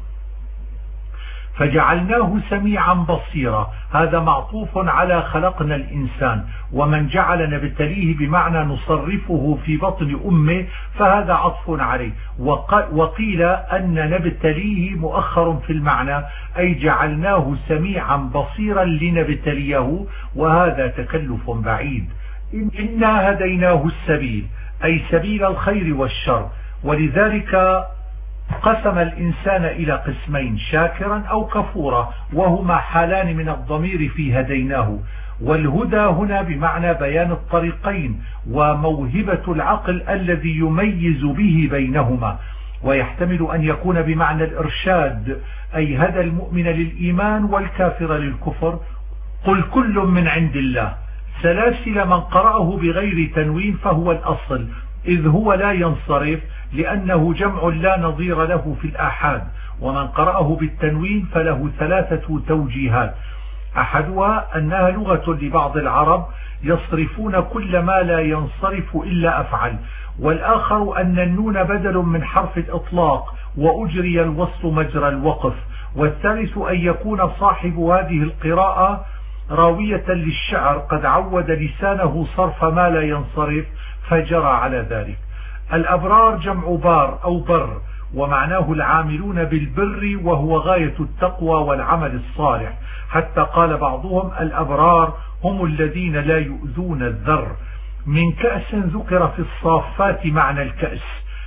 فجعلناه سميعا بصيرا. هذا معطوف على خلقنا الإنسان، ومن جعل نبتليه بمعنى نصرفه في بطن أمه فهذا عطف عليه. وقيل أن نبتليه مؤخر في المعنى، أي جعلناه سميعا بصيرا لنبتليه، وهذا تكلف بعيد. إنا هديناه السبيل، أي سبيل الخير والشر، ولذلك قسم الإنسان إلى قسمين، شاكرا أو كفورا، وهما حالان من الضمير في هديناه. والهدى هنا بمعنى بيان الطريقين وموهبة العقل الذي يميز به بينهما، ويحتمل أن يكون بمعنى الإرشاد، أي هدى المؤمن للإيمان والكافر للكفر. قل كل من عند الله. سلاسل من قرأه بغير تنوين فهو الأصل، إذ هو لا ينصرف لأنه جمع لا نظير له في الآحاد. ومن قرأه بالتنوين فله ثلاثة توجيهات، أحدها أنها لغة لبعض العرب يصرفون كل ما لا ينصرف إلا أفعل، والآخر أن النون بدل من حرف الإطلاق وأجري الوصل مجرى الوقف، والثالث أن يكون صاحب هذه القراءة راوية للشعر قد عود لسانه صرف ما لا ينصرف فجرى على ذلك. الأبرار جمع بار أو بر، ومعناه العاملون بالبر، وهو غاية التقوى والعمل الصالح، حتى قال بعضهم الأبرار هم الذين لا يؤذون الذر. من كأس ذكر في الصافات معنى الكأس،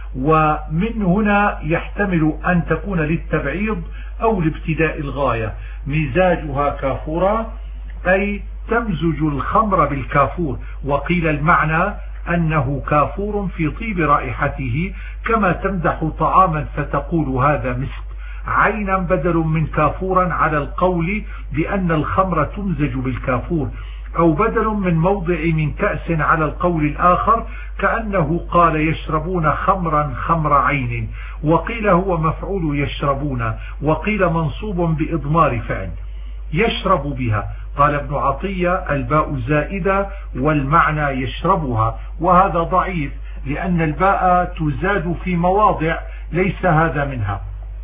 ومن هنا يحتمل أن تكون للتبعيض أو لابتداء الغاية. مزاجها كافورا، أي تمزج الخمر بالكافور. وقيل المعنى أنه كافور في طيب رائحته، كما تمدح طعاما فتقول هذا مسك. عينا بدل من كافورا على القول بأن الخمر تمزج بالكافور، أو بدل من موضع من كأس على القول الآخر، كأنه قال يشربون خمرا خمر عين. وقيل هو مفعول يشربون، وقيل منصوب بإضمار فعل يشرب بها. قال ابن عطية الباء زائدة والمعنى يشربها، وهذا ضعيف لأن الباء تزاد في مواضع ليس هذا منها،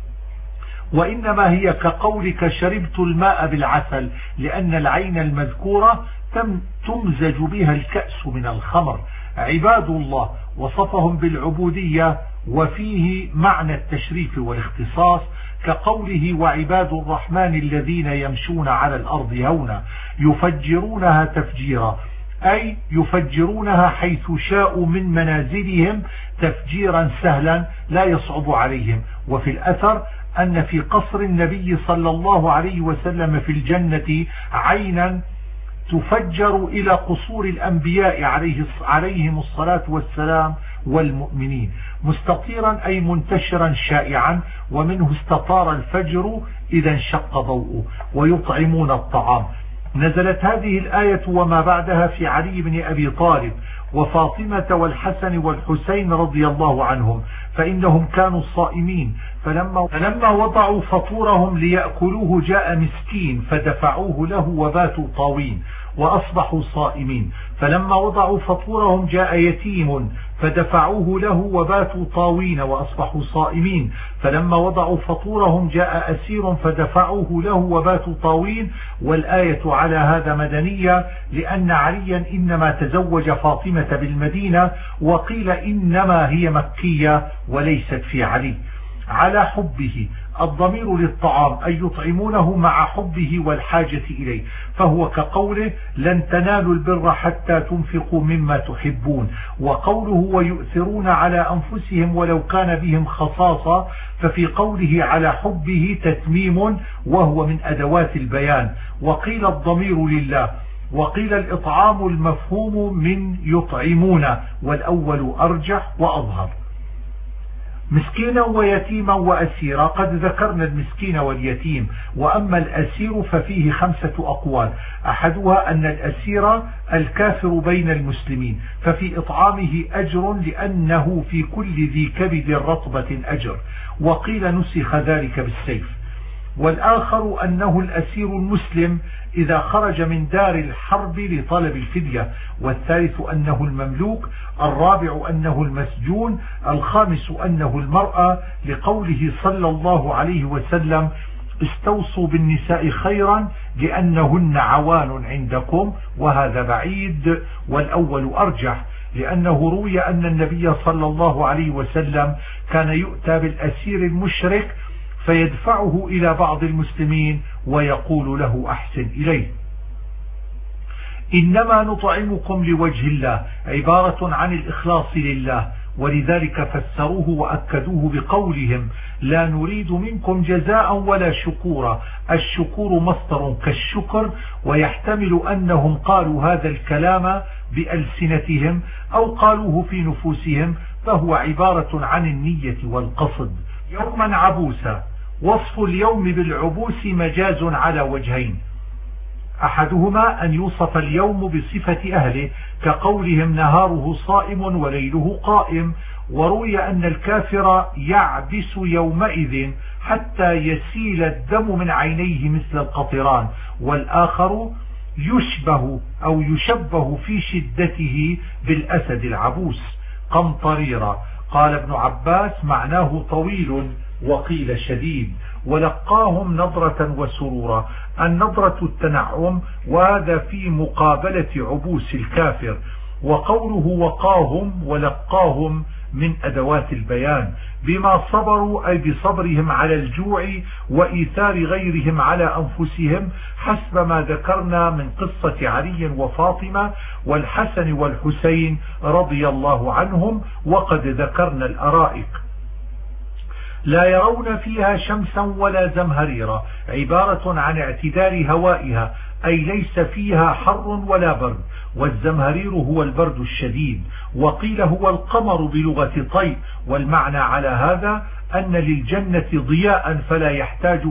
وإنما هي كقولك شربت الماء بالعسل، لأن العين المذكورة تمزج بها الكأس من الخمر. عباد الله وصفهم بالعبودية، وفيه معنى التشريف والاختصاص، كقوله وعباد الرحمن الذين يمشون على الأرض هونا يفجرونها تفجيرا، أي يفجرونها حيث شاءوا من منازلهم تفجيرا سهلا لا يصعب عليهم. وفي الأثر أن في قصر النبي صلى الله عليه وسلم في الجنة عينا تفجر إلى قصور الأنبياء عليهم الصلاة والسلام والمؤمنين، مستطيرا أي منتشرا شائعا، ومنه استطار الفجر إذا انشق ضوءه، ويطعمون الطعام. نزلت هذه الآية وما بعدها في علي بن أبي طالب وفاطمة والحسن والحسين رضي الله عنهم، فإنهم كانوا صائمين، فلما وضعوا فطورهم ليأكلوه جاء مسكين فدفعوه له وباتوا طاوين وأصبحوا صائمين، فلما وضعوا فطورهم جاء يتيم فدفعوه له وباتوا طاوين وأصبحوا صائمين، فلما وضعوا فطورهم جاء أسير فدفعوه له وباتوا طاوين. والآية على هذا مدنية، لأن عليا إنما تزوج فاطمة بالمدينة، وقيل إنما هي مكية وليست في علي. على حبه الضمير للطعام أي يطعمونه مع حبه والحاجة إليه، فهو كقوله لن تنالوا البر حتى تنفقوا مما تحبون، وقوله ويؤثرون على أنفسهم ولو كان بهم خصاصة، ففي قوله على حبه تتميم وهو من أدوات البيان. وقيل الضمير لله، وقيل الإطعام المفهوم من يطعمون، والأول أرجح وأظهر. مسكينا ويتيما وأسيرا، قد ذكرنا المسكين واليتيم، وأما الأسير ففيه 5 أقوال، أحدها أن الأسير الكافر بين المسلمين، ففي إطعامه أجر لأنه في كل ذي كبد رطبة أجر، وقيل نسخ ذلك بالسيف. والآخر أنه الأسير المسلم إذا خرج من دار الحرب لطلب الفدية، والثالث أنه المملوك، الرابع أنه المسجون، الخامس أنه المرأة، لقوله صلى الله عليه وسلم استوصوا بالنساء خيرا لأنهن عوان عندكم، وهذا بعيد، والأول أرجح، لأنه روي أن النبي صلى الله عليه وسلم كان يؤتى بالأسير المشرك فيدفعه إلى بعض المسلمين ويقول له أحسن إليه. إنما نطعمكم لوجه الله عبارة عن الإخلاص لله، ولذلك فسروه وأكدوه بقولهم لا نريد منكم جزاء ولا شكورا. الشكور مصدر كالشكر، ويحتمل أنهم قالوا هذا الكلام بألسنتهم أو قالوه في نفوسهم، فهو عبارة عن النية والقصد. يوما عبوسا، وصف اليوم بالعبوس مجاز على وجهين، أحدهما أن يوصف اليوم بصفة أهله كقولهم نهاره صائم وليله قائم، وروي أن الكافر يعبس يومئذ حتى يسيل الدم من عينيه مثل القطران. والآخر يشبه في شدته بالأسد العبوس قمطريرا. قال ابن عباس معناه طويل وقيل شديد. ولقاهم نظرة وسرورا، النظرة التنعم، وهذا في مقابلة عبوس الكافر. وقوله وقاهم ولقاهم من أدوات البيان، بما صبروا أي بصبرهم على الجوع وإيثار غيرهم على أنفسهم، حسب ما ذكرنا من قصة علي وفاطمة والحسن والحسين رضي الله عنهم، وقد ذكرنا الأرائك. لا يرون فيها شمسا ولا زمهريرا، عبارة عن اعتدال هوائها، أي ليس فيها حر ولا برد، والزمهرير هو البرد الشديد، وقيل هو القمر بلغة طي. والمعنى على هذا أن للجنة ضياء فلا يحتاج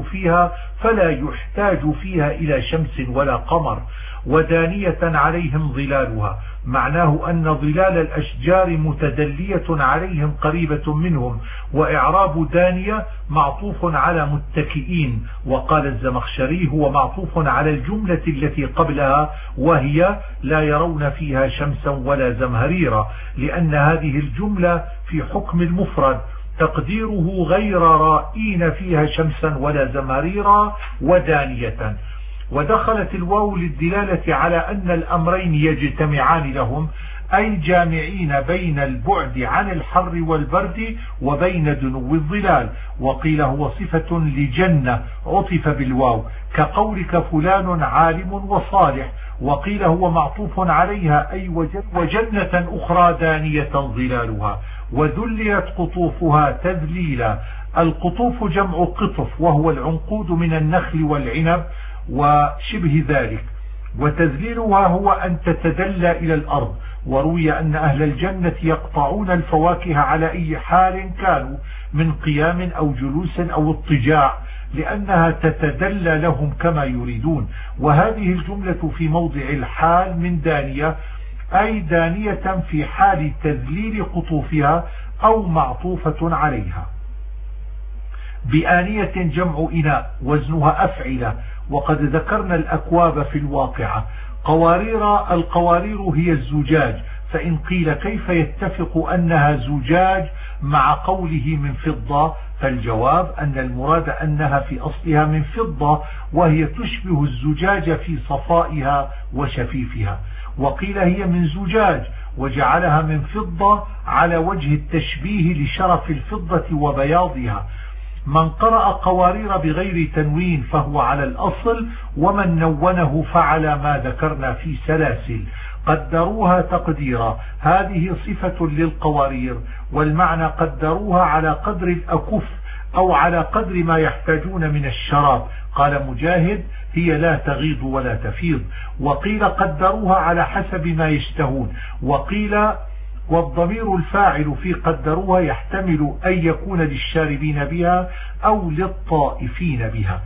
فيها إلى شمس ولا قمر، ودانية عليهم ظلالها، معناه أن ظلال الأشجار متدلية عليهم قريبة منهم، وإعراب دانية معطوف على متكئين. وقال الزمخشري هو معطوف على الجملة التي قبلها، وهي لا يرون فيها شمسا ولا زمهريرا، لأن هذه الجملة في حكم المفرد، تقديره غير رائين فيها شمسا ولا زمهريرا ودانية. ودخلت الواو للدلالة على أن الأمرين يجتمعان لهم، أي جامعين بين البعد عن الحر والبرد وبين دنو الظلال. وقيل هو صفة لجنة عطف بالواو، كقولك فلان عالم وصالح، وقيل هو معطوف عليها أي وجنة أخرى دانية ظلالها وذللت قطوفها تذليلا. القطوف جمع قطف وهو العنقود من النخل والعنب وشبه ذلك، وتذليلها هو أن تتدلى إلى الأرض. وروي أن أهل الجنة يقطعون الفواكه على أي حال كانوا من قيام أو جلوس أو اضطجاع لأنها تتدلى لهم كما يريدون. وهذه الجملة في موضع الحال من دانية أي دانية في حال تذليل قطوفها أو معطوفة عليها. بآنية جمع إناء وزنها أفعلة. وقد ذكرنا الأكواب في الواقعة. القوارير هي الزجاج، فإن قيل كيف يتفق أنها زجاج مع قوله من فضة، فالجواب أن المراد أنها في أصلها من فضة وهي تشبه الزجاج في صفائها وشفيفها. وقيل هي من زجاج وجعلها من فضة على وجه التشبيه لشرف الفضة وبياضها. من قرأ قوارير بغير تنوين فهو على الأصل، ومن نونه فعل ما ذكرنا في سلاسل. قدروها تقديرا، هذه صفة للقوارير، والمعنى قدروها على قدر الأكف أو على قدر ما يحتاجون من الشراب. قال مجاهد هي لا تغيض ولا تفيض. وقيل قدروها على حسب ما يشتهون. وقيل والضمير الفاعل في قدروها يحتمل أن يكون للشاربين بها أو للطائفين بها.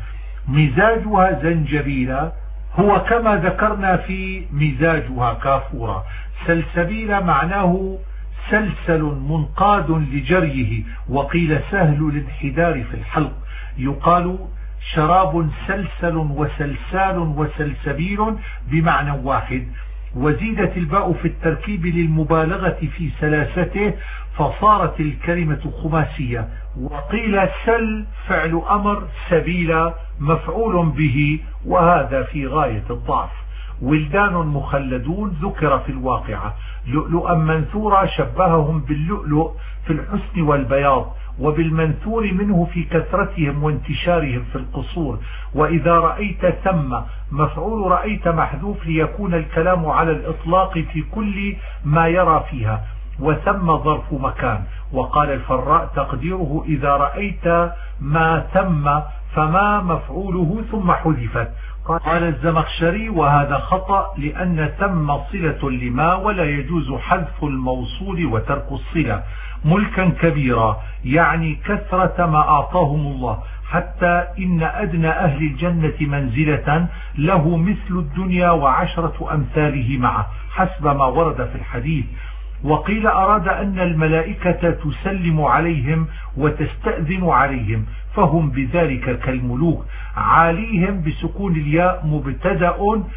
مزاجها زنجبيلا هو كما ذكرنا في مزاجها كافورا. سلسبيل معناه سلسل منقاد لجريه، وقيل سهل الانحدار في الحلق. يقال شراب سلسل وسلسال وسلسبيل بمعنى واحد. وزيدت الباء في التركيب للمبالغة في سلاسته فصارت الكلمة خماسية. وقيل سل فعل أمر، سبيلا مفعول به، وهذا في غاية الضعف. ولدان مخلدون ذكر في الواقعة. لؤلؤا منثورا شبههم باللؤلؤ في الحسن والبياض، وبالمنثور منه في كثرتهم وانتشارهم في القصور. وإذا رأيت ثم مفعول رأيت محذوف ليكون الكلام على الإطلاق في كل ما يرى فيها، وثم ظرف مكان. وقال الفراء تقديره إذا رأيت ما ثم فما مفعوله ثم حذفت. قال الزمخشري وهذا خطأ لأن ثم صلة لما ولا يجوز حذف الموصول وترك الصلة. ملكا كبيرا يعني كثرة ما أعطاهم الله، حتى إن أدنى أهل الجنة منزلة له مثل الدنيا وعشرة أمثاله معه حسب ما ورد في الحديث. وقيل أراد أن الملائكة تسلم عليهم وتستأذن عليهم فهم بذلك كالملوك. عاليهم بسكون الياء مبتدأ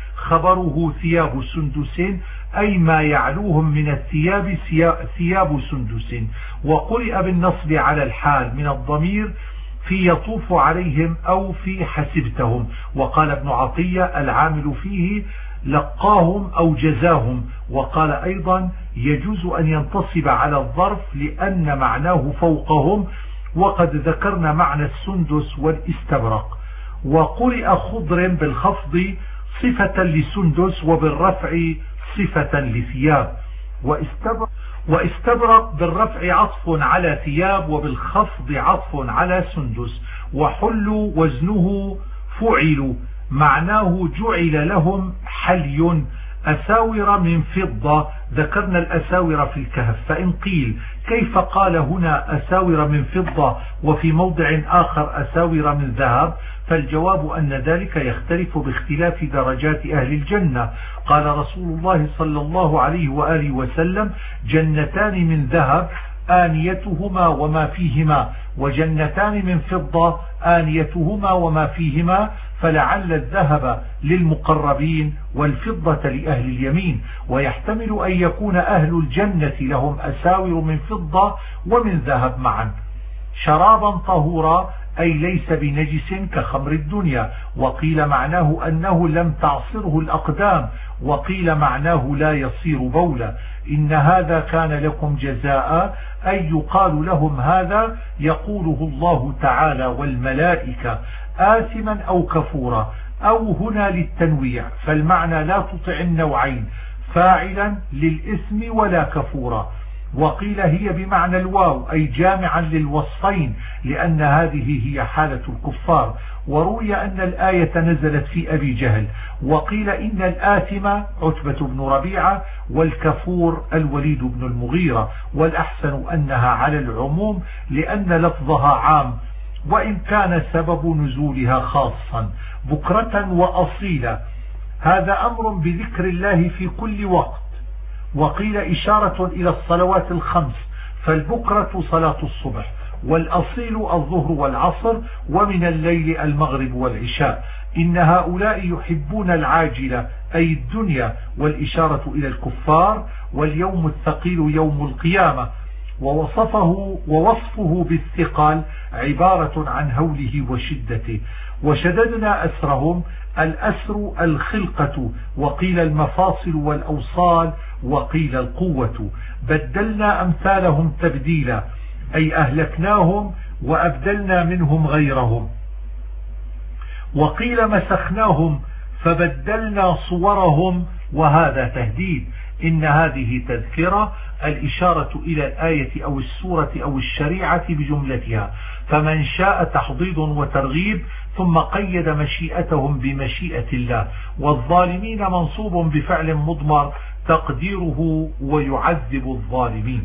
خبره ثياب سندس أي ما يعلوهم من الثياب ثياب سندس. وقرئ بالنصب على الحال من الضمير في يطوف عليهم أو في حسبتهم. وقال ابن عطية العامل فيه لقاهم أو جزاهم. وقال أيضا يجوز أن ينتصب على الظرف لأن معناه فوقهم، وقد ذكرنا معنى السندس والاستبرق. وقرئ خضر بالخفض صفة لسندس وبالرفع صفة لثياب. واستبرق بالرفع عطف على ثياب وبالخفض عطف على سندس. وحل وزنه فعل معناه جعل لهم حلي أساور من فضة. ذكرنا الأساور في الكهف. فإن قيل كيف قال هنا أساور من فضة وفي موضع آخر أساور من ذهب، فالجواب أن ذلك يختلف باختلاف درجات أهل الجنة. قال رسول الله صلى الله عليه وآله وسلم جنتان من ذهب آنيتهما وما فيهما، وجنتان من فضة آنيتهما وما فيهما، فلعل الذهب للمقربين والفضة لأهل اليمين. ويحتمل أن يكون أهل الجنة لهم أساور من فضة ومن ذهب معا. شرابا طهورا أي ليس بنجس كخمر الدنيا. وقيل معناه أنه لم تعصره الأقدام، وقيل معناه لا يصير بولا. إن هذا كان لكم جزاء أي يقال لهم هذا يقوله الله تعالى والملائكة آثما أو كفورا أو هنا للتنويع، فالمعنى لا تطع النوعين، فاعلا للإثم ولا كفورا. وقيل هي بمعنى الواو أي جامعا للوصفين، لأن هذه هي حالة الكفار. وروي أن الآية نزلت في أبي جهل. وقيل إن الآثم عتبة بن ربيعة والكفور الوليد بن المغيرة، والأحسن أنها على العموم لأن لفظها عام، وإن كان سبب نزولها خاصا بكرة وأصيلا. هذا أمر بذكر الله في كل وقت. وقيل إشارة إلى الصلوات الخمس، فالبكرة صلاة الصبح، والأصيل الظهر والعصر، ومن الليل المغرب والعشاء. إن هؤلاء يحبون العاجلة أي الدنيا، والإشارة إلى الكفار. واليوم الثقيل يوم القيامة، ووصفه بالثقال عبارة عن هوله وشدته. وشددنا أسرهم، الأسر الخلقة، وقيل المفاصل والأوصال، وقيل القوة. بدلنا أمثالهم تبديلا أي أهلكناهم وأبدلنا منهم غيرهم. وقيل مسخناهم فبدلنا صورهم، وهذا تهديد. إن هذه تذكرة، الإشارة إلى الآية أو السورة أو الشريعة بجملتها، فمن شاء تحضيض وترغيب، ثم قيد مشيئتهم بمشيئة الله. والظالمين منصوب بفعل مضمر تقديره ويعذب الظالمين.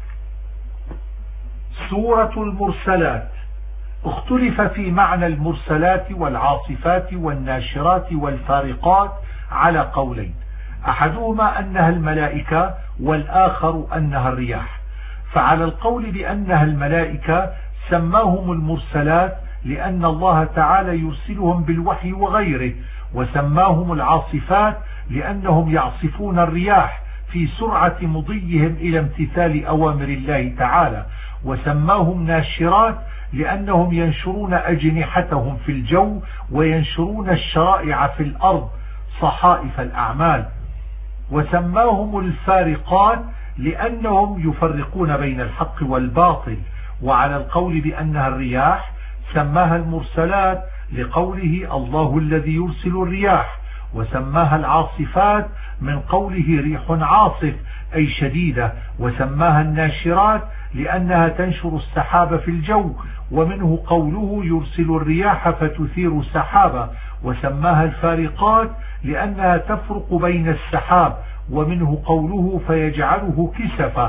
سورة المرسلات. اختلف في معنى المرسلات والعاصفات والناشرات والفارقات على قولين، أحدهما أنها الملائكة، والآخر أنها الرياح. فعلى القول بأنها الملائكة سماهم المرسلات لأن الله تعالى يرسلهم بالوحي وغيره، وسماهم العاصفات لأنهم يعصفون الرياح في سرعة مضيهم إلى امتثال أوامر الله تعالى، وسماهم ناشرات لأنهم ينشرون أجنحتهم في الجو وينشرون الشرائع في الأرض صحائف الأعمال، وسماهم الفارقات لأنهم يفرقون بين الحق والباطل. وعلى القول بأنها الرياح سماها المرسلات لقوله الله الذي يرسل الرياح، وسماها العاصفات من قوله ريح عاصف أي شديدة، وسماها الناشرات لأنها تنشر السحاب في الجو، ومنه قوله يرسل الرياح فتثير سحابا، وسماها الفارقات لأنها تفرق بين السحاب، ومنه قوله فيجعله كسفا.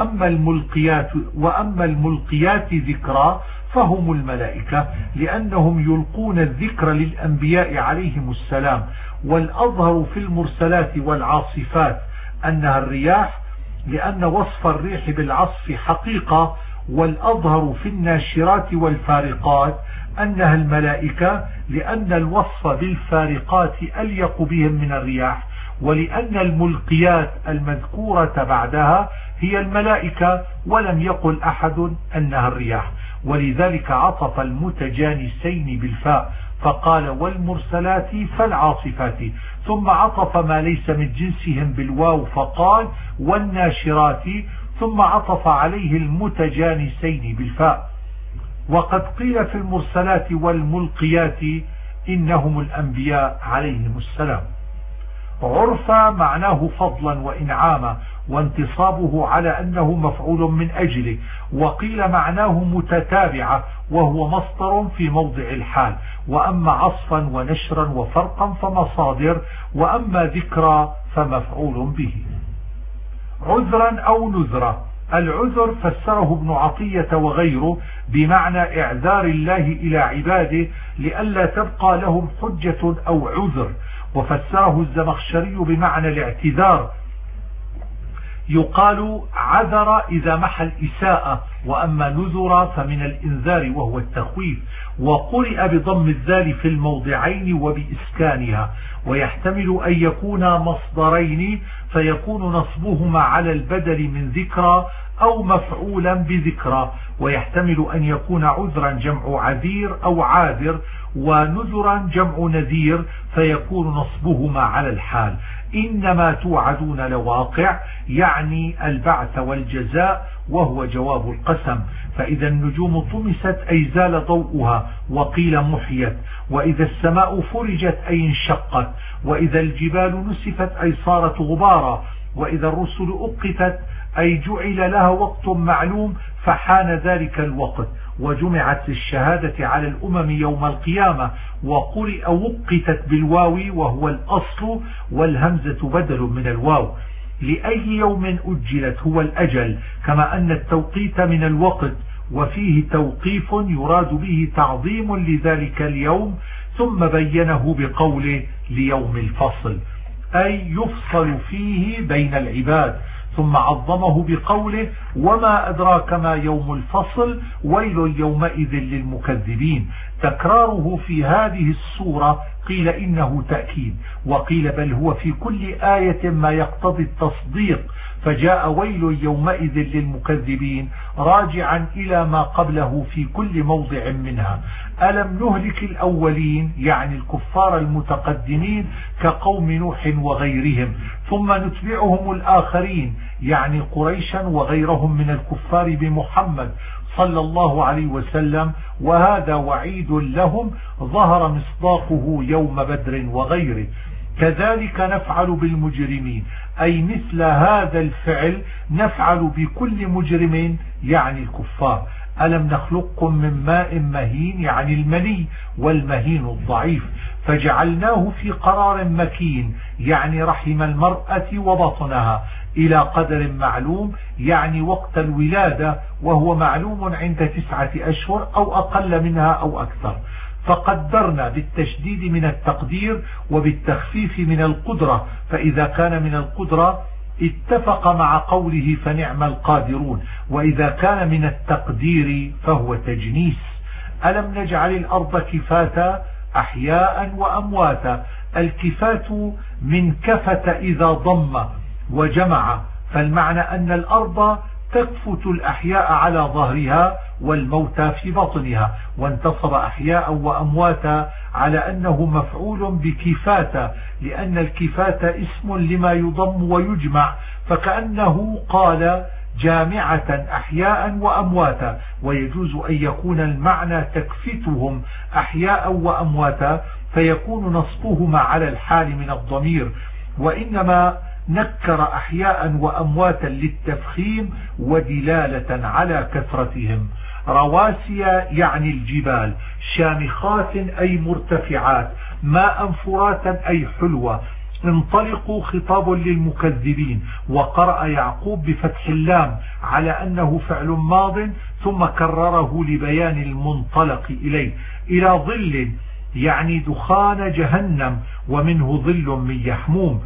وأما الملقيات ذكرا فهم الملائكة لأنهم يلقون الذكر للأنبياء عليهم السلام. والأظهر في المرسلات والعاصفات أنها الرياح لأن وصف الريح بالعصف حقيقة، والأظهر في الناشرات والفارقات أنها الملائكة لأن الوصف بالفارقات أليق بهم من الرياح، ولأن الملقيات المذكورة بعدها هي الملائكة، ولم يقل أحد أنها الرياح، ولذلك عطف المتجانسين بالفاء فقال والمرسلات فالعاصفات، ثم عطف ما ليس من جنسهم بالواو فقال والناشرات، ثم عطف عليه المتجانسين بالفاء. وقد قيل في المرسلات والملقيات إنهم الأنبياء عليهم السلام. عرفا معناه فضلا وإنعاما، وانتصابه على أنه مفعول من أجله. وقيل معناه متتابعة، وهو مصدر في موضع الحال. وأما عصفا ونشرا وفرقا فمصادر، وأما ذكرى فمفعول به. عذرا أو نذرا. العذر فسره ابن عطية وغيره بمعنى إعذار الله إلى عباده لئلا تبقى لهم حجة أو عذر، وفسره الزمخشري بمعنى الاعتذار، يقال عذر إذا محى الإساءة، وأما نذر فمن الإنذار وهو التخويف. وقرئ بضم الذال في الموضعين وبإسكانها، ويحتمل أن يكون مصدرين فيكون نصبهما على البدل من ذكرى أو مفعولا بذكرى، ويحتمل أن يكون عذرا جمع عذير أو عاذر، ونذرا جمع نذير فيكون نصبهما على الحال. إنما توعدون لواقع، يعني البعث والجزاء، وهو جواب القسم. فإذا النجوم طمست أي زال ضوءها وقيل محيت، وإذا السماء فرجت أي انشقت، وإذا الجبال نسفت أي صارت غبارا، وإذا الرسل أقتت أي جعل لها وقت معلوم فحان ذلك الوقت، وجمعت الشهادة على الأمم يوم القيامة، وقرئ وقتت بالواو وهو الأصل، والهمزة بدل من الواو. لأي يوم أجلت هو الأجل، كما أن التوقيت من الوقت، وفيه توقيف يراد به تعظيم لذلك اليوم، ثم بينه بقوله ليوم الفصل، أي يفصل فيه بين العباد، ثم عظمه بقوله وما أدراك ما يوم الفصل ويل يومئذ للمكذبين. تكراره في هذه السورة قيل إنه تأكيد، وقيل بل هو في كل آية ما يقتضي التصديق، فجاء ويل يومئذ للمكذبين راجعا إلى ما قبله في كل موضع منها. ألم نهلك الأولين يعني الكفار المتقدمين كقوم نوح وغيرهم، ثم نتبعهم الآخرين يعني قريشا وغيرهم من الكفار بمحمد صلى الله عليه وسلم، وهذا وعيد لهم ظهر مصداقه يوم بدر وغيره. كذلك نفعل بالمجرمين، أي مثل هذا الفعل نفعل بكل مجرم يعني الكفار. ألم نخلقكم من ماء مهين يعني المني، والمهين الضعيف، فجعلناه في قرار مكين يعني رحم المرأة وبطنها إلى قدر معلوم يعني وقت الولادة، وهو معلوم عند 9 أشهر أو أقل منها أو أكثر. فقدرنا بالتشديد من التقدير وبالتخفيف من القدرة، فإذا كان من القدرة اتفق مع قوله فنعم القادرون، وإذا كان من التقدير فهو تجنيس. ألم نجعل الأرض كفاتا أحياء وأمواتا، الكفات من كفت إذا ضم وجمع، فالمعنى أن الأرض تكفت الأحياء على ظهرها والموتى في بطنها، وانتصب أحياء وأمواتا على أنه مفعول بكفاتا، لأن الكفاة اسم لما يضم ويجمع، فكأنه قال جامعة أحياء وأمواتا. ويجوز أن يكون المعنى تكفتهم أحياء وأمواتا، فيكون نصبهما على الحال من الضمير، وإنما نكر أحياء وأمواتا للتفخيم ودلالة على كثرتهم. رواسي يعني الجبال، شامخات أي مرتفعات، ماء فراتا أي حلوة. انطلقوا خطاب للمكذبين، وقرأ يعقوب بفتح اللام على أنه فعل ماض، ثم كرره لبيان المنطلق إليه. إلى ظل يعني دخان جهنم، ومنه ظل من يحموم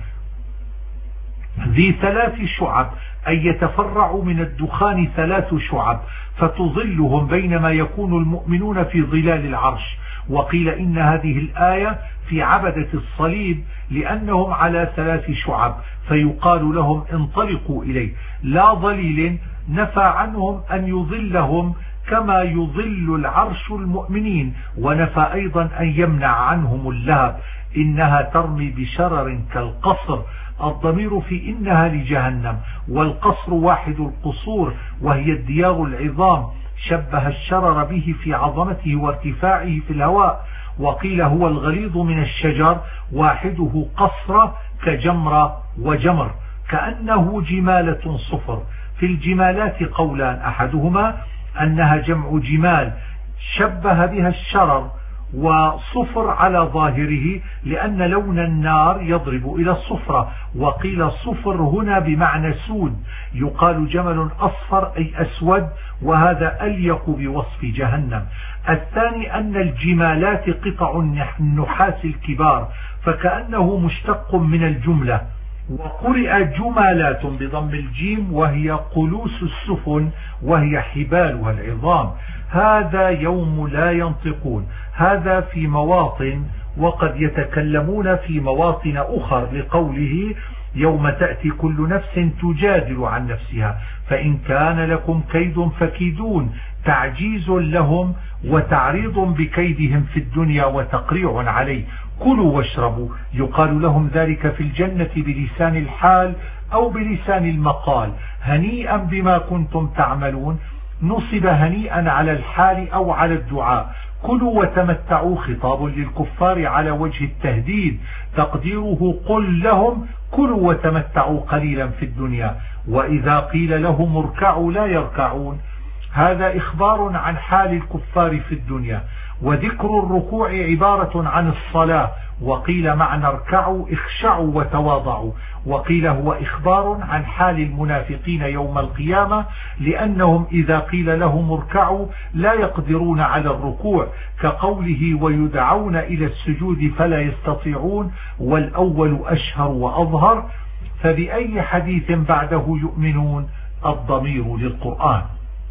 ذي 3 شعب، أي يتفرع من الدخان 3 شعب فتظلهم بينما يكون المؤمنون في ظلال العرش. وقيل إن هذه الآية في عبدة الصليب لأنهم على 3 شعب، فيقال لهم انطلقوا إليه. لا ظليل نفى عنهم أن يظلهم كما يظل العرش المؤمنين، ونفى أيضا أن يمنع عنهم اللهب، إنها ترمي بشرر كالقصر. الضمير في إنها لجهنم، والقصر واحد القصور وهي الديار العظام، شبه الشرر به في عظمته وارتفاعه في الهواء. وقيل هو الغليظ من الشجر، واحده قصر كجمر وجمر، كأنه جمالة صفر. في الجمالات قولان، أحدهما أنها جمع جمال شبه بها الشرر، وصفر على ظاهره لأن لون النار يضرب إلى الصفرة. وقيل صفر هنا بمعنى سود، يقال جمل أصفر أي أسود، وهذا أليق بوصف جهنم. الثاني أن الجمالات قطع النحاس الكبار، فكأنه مشتق من الجملة. وقرئ جمالات بضم الجيم، وهي قلوس السفن وهي حبالها العظام. هذا يوم لا ينطقون، هذا في مواطن، وقد يتكلمون في مواطن أخر لقوله يوم تأتي كل نفس تجادل عن نفسها، فإن كان لكم كيد فكيدون، تعجيز لهم وتعريض بكيدهم في الدنيا وتقريع عليه. كلوا واشربوا. يقال لهم ذلك في الجنة بلسان الحال أو بلسان المقال. هنيئا بما كنتم تعملون نصب هنيئا على الحال أو على الدعاء. كلوا وتمتعوا خطاب للكفار على وجه التهديد، تقديره قل لهم كلوا وتمتعوا قليلا في الدنيا، وإذا قيل لهم اركعوا لا يركعون. هذا إخبار عن حال الكفار في الدنيا. وذكر الركوع عبارة عن الصلاة، وقيل معنى اركعوا اخشعوا وتواضعوا، وقيل هو إخبار عن حال المنافقين يوم القيامة، لأنهم إذا قيل لهم اركعوا لا يقدرون على الركوع، كقوله ويدعون إلى السجود فلا يستطيعون، والأول أشهر وأظهر. فبأي حديث بعده يؤمنون؟ الضمير للقرآن.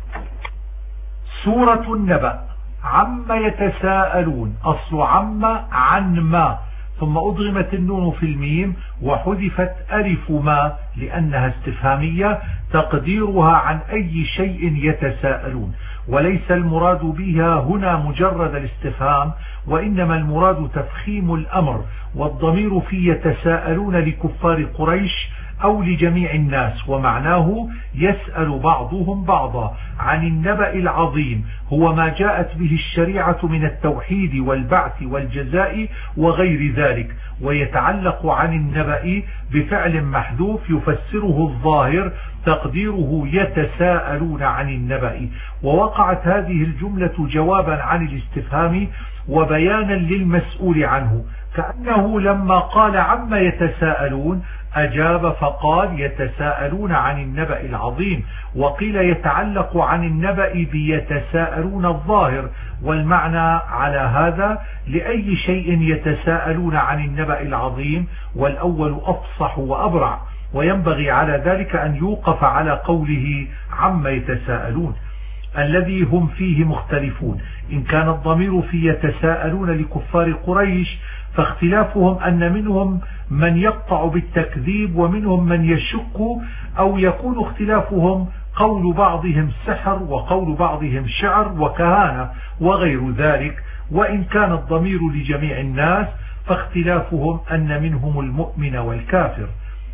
سورة النبأ. عما يتساءلون، أصل عما عن ما، ثم أضغمت النون في الميم وحذفت ألف ما لأنها استفهامية تقديرها عن أي شيء يتساءلون. وليس المراد بها هنا مجرد الاستفهام، وإنما المراد تفخيم الأمر. والضمير في يتساءلون لكفار قريش أو لجميع الناس، ومعناه يسأل بعضهم بعضا عن النبأ العظيم، هو ما جاءت به الشريعة من التوحيد والبعث والجزاء وغير ذلك. ويتعلق عن النبأ بفعل محذوف يفسره الظاهر تقديره يتساءلون عن النبأ. ووقعت هذه الجملة جوابا عن الاستفهام وبيانا للمسؤول عنه، كأنه لما قال عما يتساءلون أجاب فقال يتساءلون عن النبأ العظيم. وقيل يتعلق عن النبأ بيتساءلون الظاهر، والمعنى على هذا لأي شيء يتساءلون عن النبأ العظيم، والأول أفصح وأبرع. وينبغي على ذلك أن يوقف على قوله عما يتساءلون الذي هم فيه مختلفون. إن كان الضمير في يتساءلون لكفار قريش فاختلافهم أن منهم من يقطع بالتكذيب ومنهم من يشك، أو يكون اختلافهم قول بعضهم سحر وقول بعضهم شعر وكهانة وغير ذلك. وإن كان الضمير لجميع الناس فاختلافهم أن منهم المؤمن والكافر.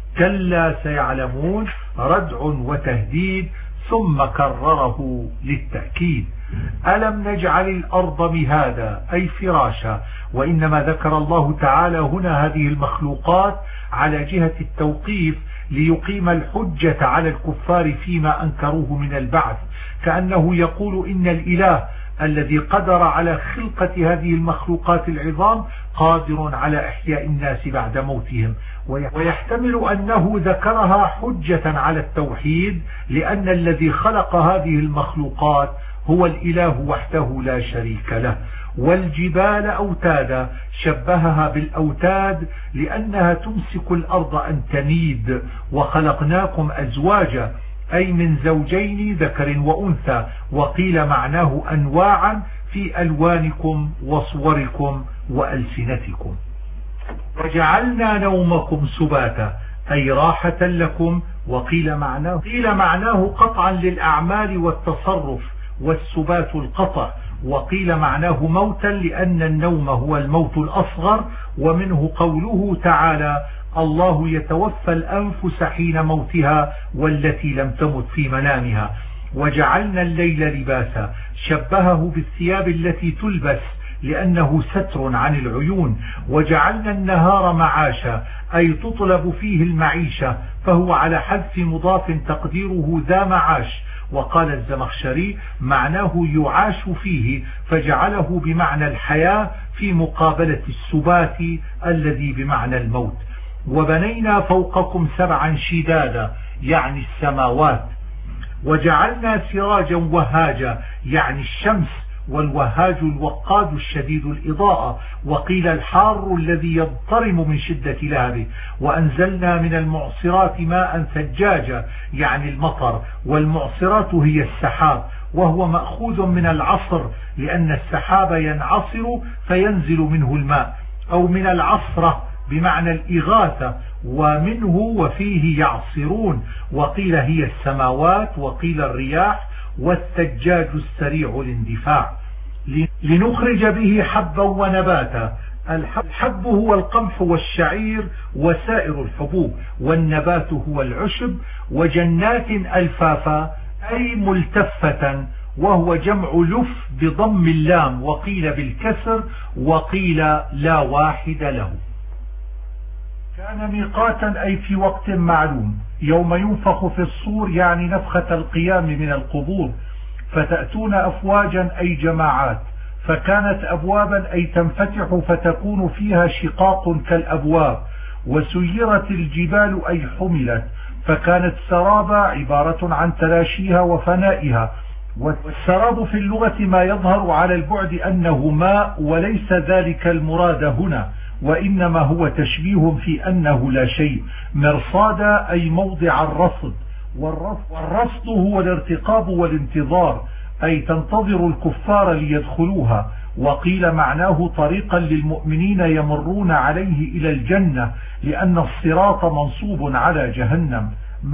كلا سيعلمون ردع وتهديد، ثم كرره للتأكيد. ألم نجعل الأرض مهادا أي فراشا. وإنما ذكر الله تعالى هنا هذه المخلوقات على جهة التوقيف ليقيم الحجة على الكفار فيما أنكروه من البعث، كأنه يقول إن الإله الذي قدر على خلقة هذه المخلوقات العظام قادر على إحياء الناس بعد موتهم. ويحتمل أنه ذكرها حجة على التوحيد، لأن الذي خلق هذه المخلوقات هو الإله وحده لا شريك له. والجبال أوتادا شبهها بالأوتاد لأنها تمسك الأرض أن تميد. وخلقناكم أزواجا أي من زوجين ذكر وأنثى، وقيل معناه أنواعا في ألوانكم وصوركم وألسنتكم. وجعلنا نومكم سباتا أي راحة لكم. وقيل معناه قطعا للأعمال والتصرف، والسبات القطع. وقيل معناه موتا لأن النوم هو الموت الأصغر، ومنه قوله تعالى الله يتوفى الأنفس حين موتها والتي لم تمت في منامها. وجعلنا الليل لباسا شبهه بالثياب التي تلبس لأنه ستر عن العيون. وجعلنا النهار معاشا أي تطلب فيه المعيشة، فهو على حذف مضاف تقديره ذا معاش. وقال الزمخشري معناه يعاش فيه، فجعله بمعنى الحياة في مقابلة السبات الذي بمعنى الموت. وبنينا فوقكم سبعا شدادا يعني السماوات. وجعلنا سراجا وهاجا يعني الشمس، والوهاج الوقاد الشديد الإضاءة. وقيل الحار الذي يضطرم من شدة لهبه. وأنزلنا من المعصرات ماء ثجاجا يعني المطر. والمعصرات هي السحاب، وهو مأخوذ من العصر لأن السحاب ينعصر فينزل منه الماء، أو من العصرة بمعنى الإغاثة، ومنه وفيه يعصرون. وقيل هي السماوات، وقيل الرياح، والثجاج السريع الاندفاع. لنخرج به حبا ونباتا الحب هو القمح والشعير وسائر الحبوب، والنبات هو العشب. وجنات ألفافا أي ملتفة، وهو جمع لف بضم اللام، وقيل بالكسر، وقيل لا واحد له. كان ميقاتا أي في وقت معلوم، يوم ينفخ في الصور يعني نفخة القيام من القبور، فتأتون أفواجا أي جماعات. فكانت أبوابا أي تنفتح فتكون فيها شقاق كالأبواب. وسيرت الجبال أي حملت، فكانت سرابا عبارة عن تلاشيها وفنائها. والسراب في اللغة ما يظهر على البعد أنه ماء، وليس ذلك المراد هنا، وإنما هو تشبيه في أنه لا شيء. مرصادا أي موضع الرصد، والرصد هو الارتقاب والانتظار، أي تنتظر الكفار ليدخلوها. وقيل معناه طريقا للمؤمنين يمرون عليه إلى الجنة، لأن الصراط منصوب على جهنم.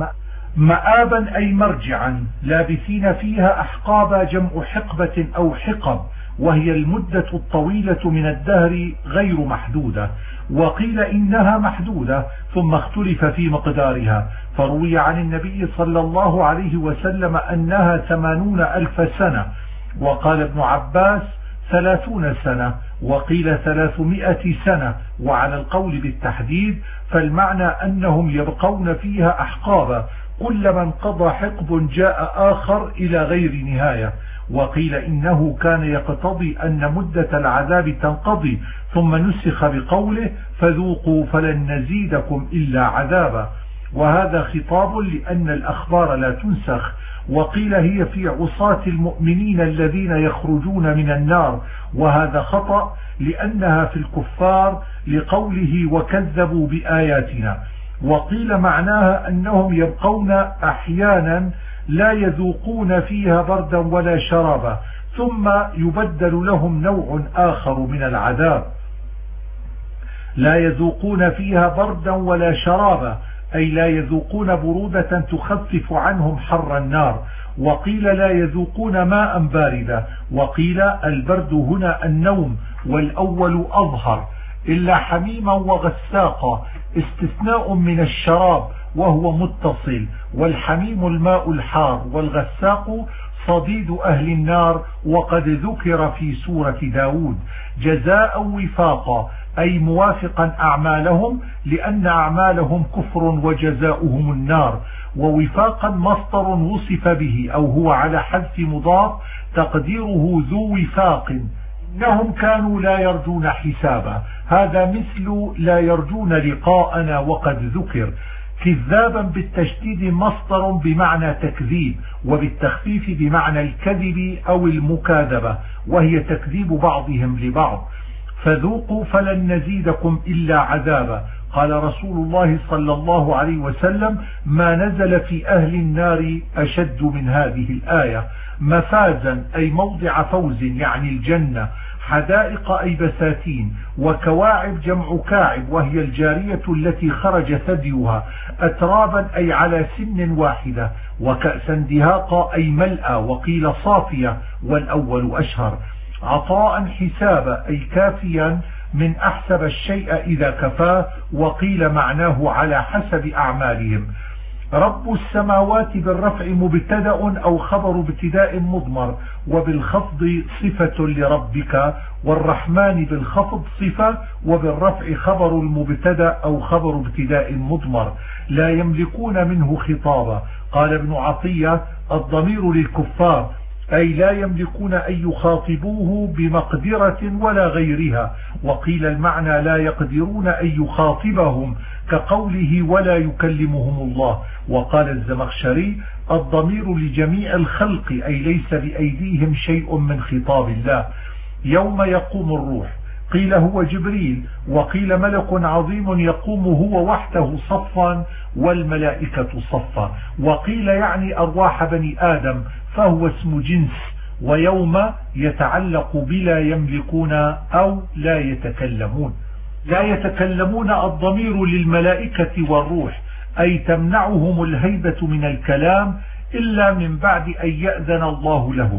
مآبا أي مرجعا، لابثين فيها أحقابا جمع حقبة أو حقب، وهي المدة الطويلة من الدهر غير محدودة. وقيل إنها محدودة ثم اختلف في مقدارها، فروي عن النبي صلى الله عليه وسلم أنها 80,000 سنة، وقال ابن عباس 30 سنة، وقيل 300 سنة. وعلى القول بالتحديد فالمعنى أنهم يبقون فيها أحقابا، كلما انقضى حقب جاء آخر إلى غير نهاية. وقيل إنه كان يقتضي أن مدة العذاب تنقضي، ثم نسخ بقوله فذوقوا فلن نزيدكم إلا عذابا، وهذا خطاب لأن الأخبار لا تنسخ. وقيل هي في عصاة المؤمنين الذين يخرجون من النار، وهذا خطأ لأنها في الكفار لقوله وكذبوا بآياتنا. وقيل معناها أنهم يبقون أحيانا لا يذوقون فيها بردا ولا شرابا، ثم يبدل لهم نوع آخر من العذاب. لا يذوقون فيها بردا ولا شرابا أي لا يذوقون برودة تخفف عنهم حر النار. وقيل لا يذوقون ماء باردا، وقيل البرد هنا النوم، والأول أظهر، إلا حميما وغساقا، استثناء من الشراب وهو متصل، والحميم الماء الحار، والغساق صديد أهل النار، وقد ذكر في سورة داود. جزاء وفاقا أي موافقا أعمالهم، لأن أعمالهم كفر وجزاؤهم النار. ووفاقا مصدر وصف به، أو هو على حذف مضاف تقديره ذو وفاق. إنهم كانوا لا يرجون حسابا، هذا مثل لا يرجون لقاءنا وقد ذكر. كذابا بالتشديد مصدر بمعنى تكذيب، وبالتخفيف بمعنى الكذب أو المكاذبة، وهي تكذيب بعضهم لبعض. فذوقوا فلن نزيدكم إلا عذابا. قال رسول الله صلى الله عليه وسلم ما نزل في أهل النار أشد من هذه الآية. مفازا أي موضع فوز يعني الجنة. حدائق أي بساتين. وكواعب جمع كاعب، وهي الجارية التي خرج ثديها. أترابا أي على سن واحدة. وكأسا دهاقا أي ملأى، وقيل صافية، والأول أشهر. عطاء حسابا أي كافيا من أحسب الشيء إذا كفاه، وقيل معناه على حسب أعمالهم. رب السماوات بالرفع مبتدأ أو خبر ابتداء مضمر، وبالخفض صفة لربك. والرحمن بالخفض صفة، وبالرفع خبر المبتدأ أو خبر ابتداء مضمر. لا يملكون منه خطابا. قال ابن عطية الضمير للكفار، أي لا يملكون أن يخاطبوه بمقدرة ولا غيرها. وقيل المعنى لا يقدرون أن يخاطبهم، كقوله ولا يكلمهم الله. وقال الزمخشري الضمير لجميع الخلق، أي ليس بأيديهم شيء من خطاب الله. يوم يقوم الروح، قيل هو جبريل، وقيل ملك عظيم يقوم هو وحده صفا والملائكة صفا. وقيل يعني أرواح بني آدم، فهو اسم جنس. ويوم يتعلق بلا يملكون أو لا يتكلمون. لا يتكلمون الضمير للملائكة والروح، أي تمنعهم الهيبة من الكلام إلا من بعد أن يأذن الله لهم.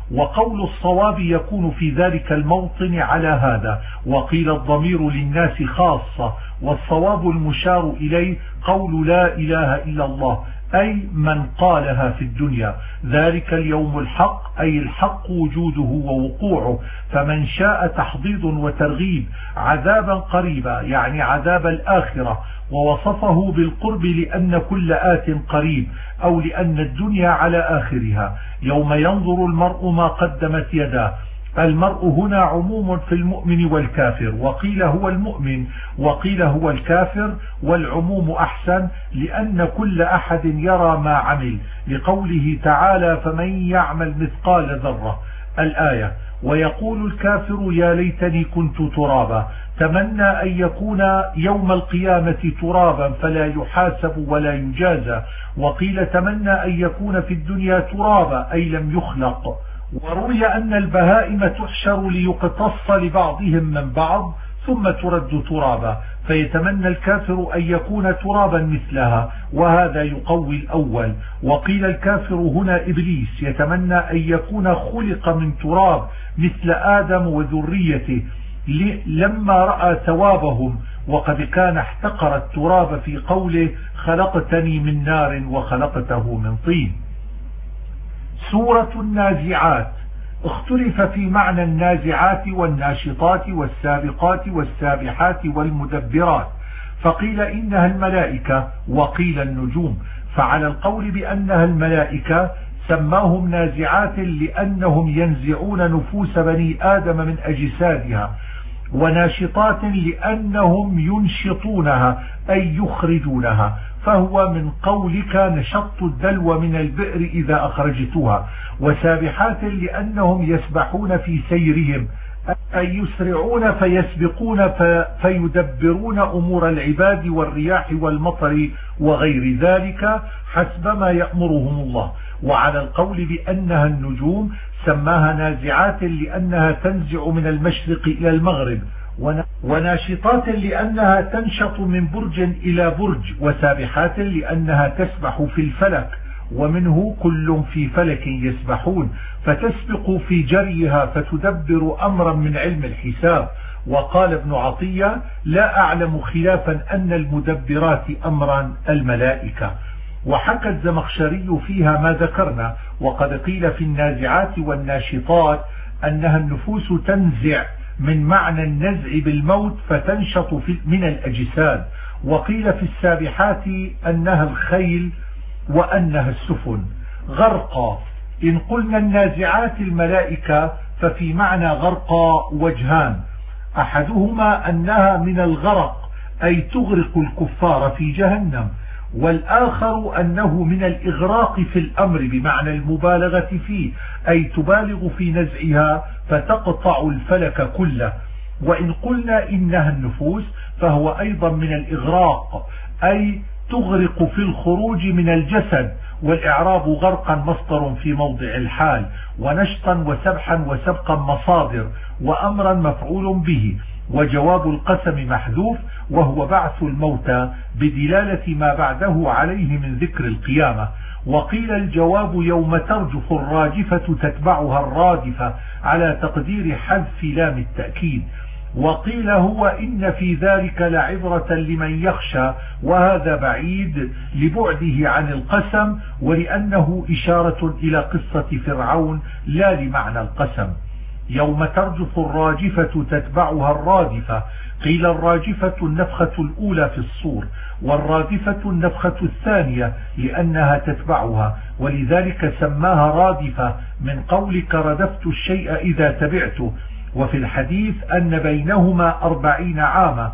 وقول الصواب يكون في ذلك الموطن على هذا. وقيل الضمير للناس خاصة، والصواب المشار إليه قول لا إله إلا الله، أي من قالها في الدنيا. ذلك اليوم الحق، أي الحق وجوده ووقوعه. فمن شاء تحضيض وترغيب عذابا قريبا، يعني عذاب الآخرة، ووصفه بالقرب لأن كل آت قريب، أو لأن الدنيا على آخرها. يوم ينظر المرء ما قدمت يداه. المرء هنا عموم في المؤمن والكافر، وقيل هو المؤمن وقيل هو الكافر، والعموم أحسن لأن كل أحد يرى ما عمل، لقوله تعالى فمن يعمل مثقال ذرة الآية. ويقول الكافر يا ليتني كنت ترابا، تمنى أن يكون يوم القيامة ترابا فلا يحاسب ولا يجازى. وقيل تمنى أن يكون في الدنيا ترابا أي لم يخلق. وروي أن البهائم تحشر ليقتص لبعضهم من بعض ثم ترد ترابا، فيتمنى الكافر أن يكون ترابا مثلها، وهذا يقوي الأول. وقيل الكافر هنا إبليس يتمنى أن يكون خلق من تراب مثل آدم وذريته لما رأى ثوابهم، وقد كان احتقر التراب في قوله خلقتني من نار وخلقته من طين. سورة النازعات. اختلف في معنى النازعات والناشطات والسابقات والسابحات والمدبرات، فقيل إنها الملائكة وقيل النجوم. فعلى القول بأنها الملائكة سماهم نازعات لأنهم ينزعون نفوس بني آدم من أجسادها، وناشطات لأنهم ينشطونها أي يخرجونها، فهو من قولك نشط الدلو من البئر إذا أخرجتها. وسابحات لأنهم يسبحون في سيرهم أي يسرعون فيسبقون فيدبرون أمور العباد والرياح والمطر وغير ذلك حسب ما يأمرهم الله. وعلى القول بأنها النجوم سماها نازعات لأنها تنزع من المشرق إلى المغرب، وناشطات لأنها تنشط من برج إلى برج، وسابحات لأنها تسبح في الفلك، ومنه كل في فلك يسبحون، فتسبق في جريها فتدبر أمرا من علم الحساب. وقال ابن عطية لا أعلم خلافا أن المدبرات أمرا الملائكة. وحكى الزمخشري فيها ما ذكرنا. وقد قيل في النازعات والناشطات أنها النفوس تنزع من معنى النزع بالموت فتنشط من الأجساد. وقيل في السابحات أنها الخيل وأنها السفن. غرقا. إن قلنا النازعات الملائكة ففي معنى غرقا وجهان، أحدهما أنها من الغرق أي تغرق الكفار في جهنم، والآخر أنه من الإغراق في الأمر بمعنى المبالغة فيه أي تبالغ في نزعها فتقطع الفلك كله. وإن قلنا إنها النفوس فهو أيضا من الإغراق أي تغرق في الخروج من الجسد، والإعراب غرقا مصدر في موضع الحال، ونشطا وسبحا وسبقا مصادر، وأمرا مفعول به. وجواب القسم محذوف وهو بعث الموتى بدلالة ما بعده عليه من ذكر القيامة. وقيل الجواب يوم ترجف الراجفة تتبعها الرادفة على تقدير حذف لام التأكيد. وقيل هو إن في ذلك لعبرة لمن يخشى، وهذا بعيد لبعده عن القسم ولأنه إشارة إلى قصة فرعون لا لمعنى القسم. يوم ترجف الراجفة تتبعها الرادفة. قيل الراجفة النفخة الأولى في الصور، والرادفة النفخة الثانية لأنها تتبعها، ولذلك سماها رادفة من قولك ردفت الشيء إذا تبعته. وفي الحديث أن بينهما 40 عاما.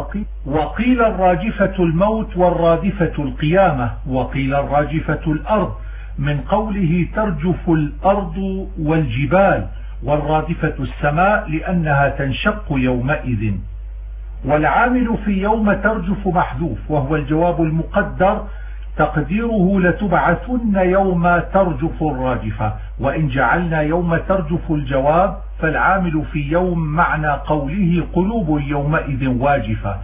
وقيل الراجفة الموت والرادفة القيامة. وقيل الراجفة الأرض من قوله ترجف الأرض والجبال، والرادفة السماء لأنها تنشق يومئذ. والعامل في يوم ترجف محذوف وهو الجواب المقدر تقديره لتبعثن يوم ترجف الراجفة. وإن جعلنا يوم ترجف الجواب فالعامل في يوم معنى قوله قلوب يومئذ واجفة،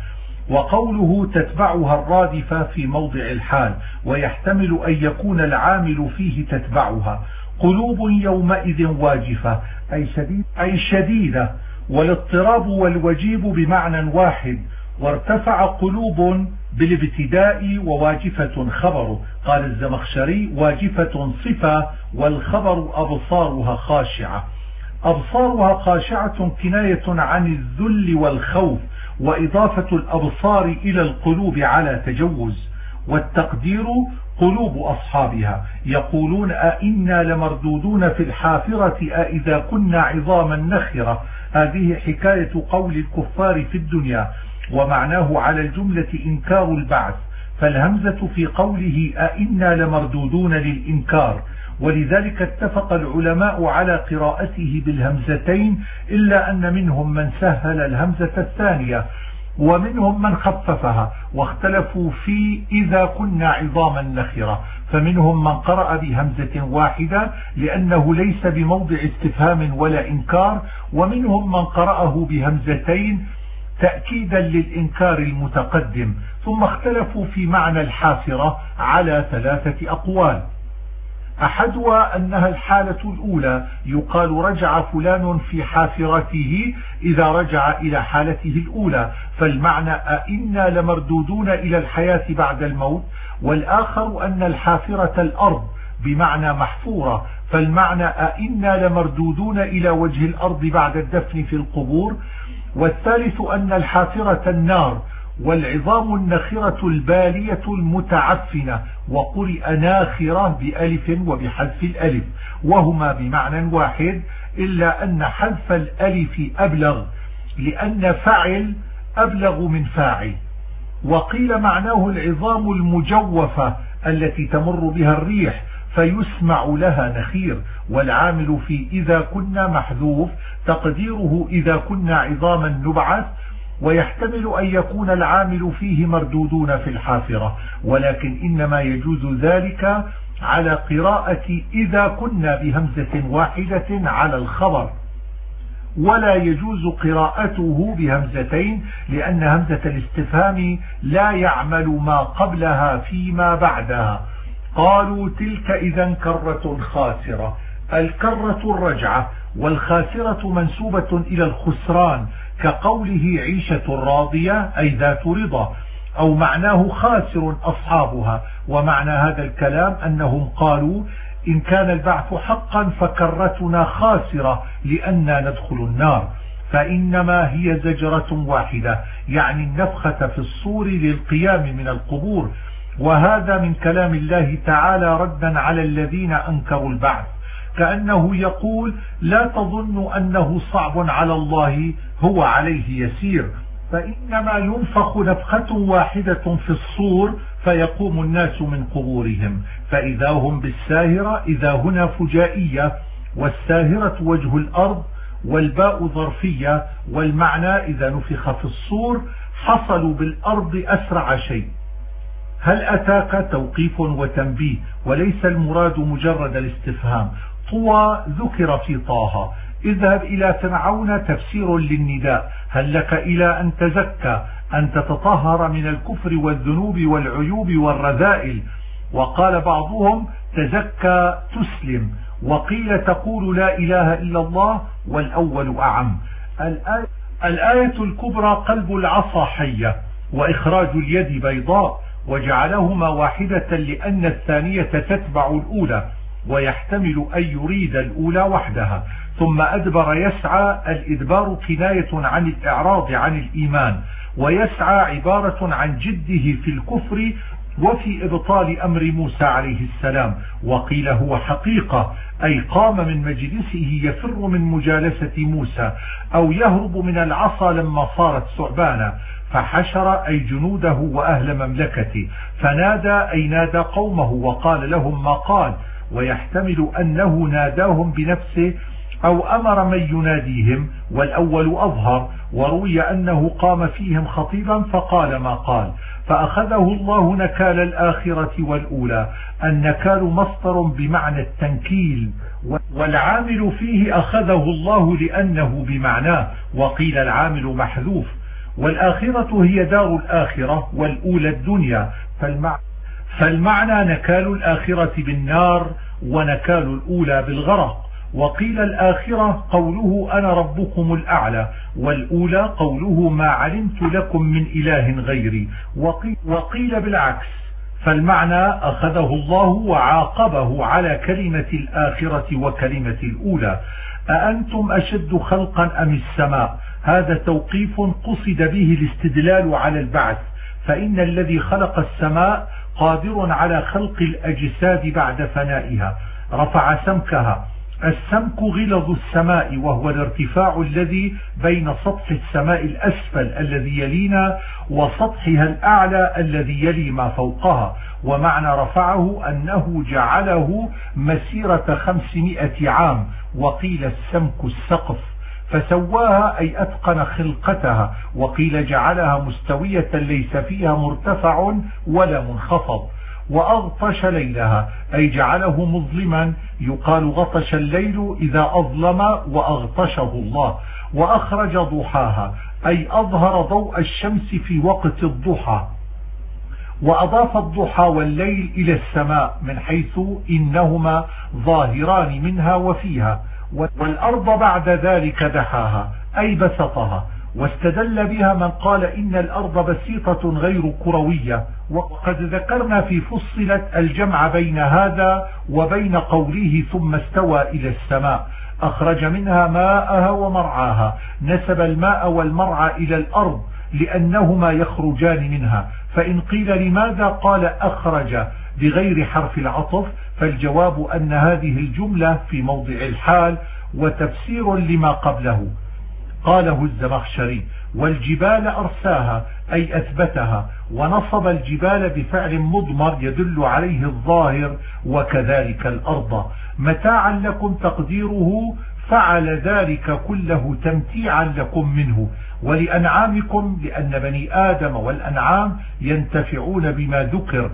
وقوله تتبعها الرادفة في موضع الحال، ويحتمل أن يكون العامل فيه تتبعها. قلوب يومئذ واجفة أي شديدة، والاضطراب والوجيب بمعنى واحد. وارتفع قلوب بالابتداء وواجفة خبر. قال الزمخشري واجفة صفة والخبر أبصارها خاشعة. أبصارها خاشعة كناية عن الذل والخوف، وإضافة الأبصار إلى القلوب على تجوز. والتقدير قلوب أصحابها يقولون أئنا لمردودون في الحافرة أئذا كنا عظاما نخرة. هذه حكاية قول الكفار في الدنيا، ومعناه على الجملة إنكار البعث، فالهمزة في قوله أئنا لمردودون للإنكار، ولذلك اتفق العلماء على قراءته بالهمزتين، إلا أن منهم من سهل الهمزة الثانية ومنهم من خففها، واختلفوا في إذا كنا عظاما نخرة، فمنهم من قرأ بهمزة واحدة لأنه ليس بموضع استفهام ولا إنكار، ومنهم من قرأه بهمزتين تأكيدا للإنكار المتقدم. ثم اختلفوا في معنى الحافرة على 3 أقوال. أحدها أنها الحالة الأولى، يقال رجع فلان في حافرته إذا رجع إلى حالته الأولى، فالمعنى أئنا لمردودون إلى الحياة بعد الموت. والآخر أن الحافرة الأرض بمعنى محفورة، فالمعنى أئنا لمردودون إلى وجه الأرض بعد الدفن في القبور. والثالث أن الحافرة النار، والعظام النخرة البالية المتعفنة، وقرئ ناخرة بألف وبحذف الألف، وهما بمعنى واحد، إلا أن حذف الألف أبلغ، لأن فعل أبلغ من فاعل. وقيل معناه العظام المجوفة التي تمر بها الريح فيسمع لها نخير. والعامل في إذا كنا محذوف، تقديره إذا كنا عظاما نبعث، ويحتمل أن يكون العامل فيه مردودون في الحافرة، ولكن إنما يجوز ذلك على قراءة إذا كنا بهمزة واحدة على الخبر، ولا يجوز قراءته بهمزتين، لأن همزة الاستفهام لا يعمل ما قبلها فيما بعدها. قالوا تلك إذا كرة خاسرة. الكرة الرجعة، والخاسرة منسوبة إلى الخسران، كقوله عيشة راضية أي ذات رضا، أو معناه خاسر أصحابها. ومعنى هذا الكلام أنهم قالوا إن كان البعث حقا فكرتنا خاسرة لأننا ندخل النار، فإنما هي زجرة واحدة، يعني النفخة في الصور للقيام من القبور. وهذا من كلام الله تعالى ردا على الذين أنكروا البعث، كأنه يقول لا تظن أنه صعب على الله، هو عليه يسير، فإنما ينفخ نفخة واحدة في الصور فيقوم الناس من قبورهم، فإذا هم بالساهرة. إذا هنا فجائية، والساهرة وجه الأرض، والباء ظرفية، والمعنى إذا نفخ في الصور حصلوا بالأرض أسرع شيء. هل أتاك توقيف وتنبيه، وليس المراد مجرد الاستفهام. طوى ذكر في طه. اذهب إلى فرعون تفسير للنداء، هل لك إلى أن تزكى، أن تتطهر من الكفر والذنوب والعيوب والرذائل. وقال بعضهم تزكى تسلم، وقيل تقول لا إله إلا الله، والأول أعم. الآية الكبرى قلب العصا حية، وإخراج اليد بيضاء، وجعلهما واحدة لأن الثانية تتبع الأولى، ويحتمل أن يريد الأولى وحدها. ثم أدبر يسعى، الإدبار كناية عن الإعراض عن الإيمان، ويسعى عبارة عن جده في الكفر وفي إبطال أمر موسى عليه السلام. وقيل هو حقيقة، أي قام من مجلسه يفر من مجالسة موسى، أو يهرب من العصا لما صارت ثعبانا، فحشر أي جنوده وأهل مملكته، فنادى أي نادى قومه وقال لهم ما قال. ويحتمل أنه ناداهم بنفسه أو أمر من يناديهم، والأول أظهر. وروي أنه قام فيهم خطيبا فقال ما قال، فأخذه الله نكال الآخرة والأولى. النكال مصدر بمعنى التنكيل، والعامل فيه أخذه الله لأنه بمعناه، وقيل العامل محذوف. والآخرة هي دار الآخرة، والأولى الدنيا، فالمعنى نكال الآخرة بالنار، ونكال الأولى بالغرق. وقيل الآخرة قوله أنا ربكم الأعلى، والأولى قوله ما علمت لكم من إله غيري. وقيل بالعكس، فالمعنى أخذه الله وعاقبه على كلمة الآخرة وكلمة الأولى. أأنتم أشد خلقا أم السماء؟ هذا توقيف قصد به الاستدلال على البعث، فإن الذي خلق السماء قادر على خلق الأجساد بعد فنائها. رفع سمكها. السمك غلظ السماء، وهو الارتفاع الذي بين سطح السماء الأسفل الذي يلينا وسطحها الأعلى الذي يلي ما فوقها. ومعنى رفعه أنه جعله مسيرة 500 عام. وقيل السمك السقف، فسواها أي أتقن خلقتها. وقيل جعلها مستوية ليس فيها مرتفع ولا منخفض. وأغطش ليلها أي جعله مظلما، يقال غطش الليل إذا أظلم وأغطشه الله. وأخرج ضحاها أي أظهر ضوء الشمس في وقت الضحى. وأضاف الضحى والليل إلى السماء من حيث إنهما ظاهران منها وفيها. والأرض بعد ذلك دحاها أي بسطها. واستدل بها من قال إن الأرض بسيطة غير كروية. وقد ذكرنا في فصلت الجمع بين هذا وبين قوله ثم استوى إلى السماء. أخرج منها ماءها ومرعاها، نسب الماء والمرعى إلى الأرض لأنهما يخرجان منها. فإن قيل لماذا قال أخرج بغير حرف العطف، فالجواب أن هذه الجملة في موضع الحال وتفسير لما قبله. قاله الزمخشري: والجبال أرساها أي أثبتها، ونصب الجبال بفعل مضمر يدل عليه الظاهر، وكذلك الأرض متاعا لكم تقديره فعل ذلك كله تمتيعا لكم منه، ولأنعامكم لأن بني آدم والأنعام ينتفعون بما ذكر.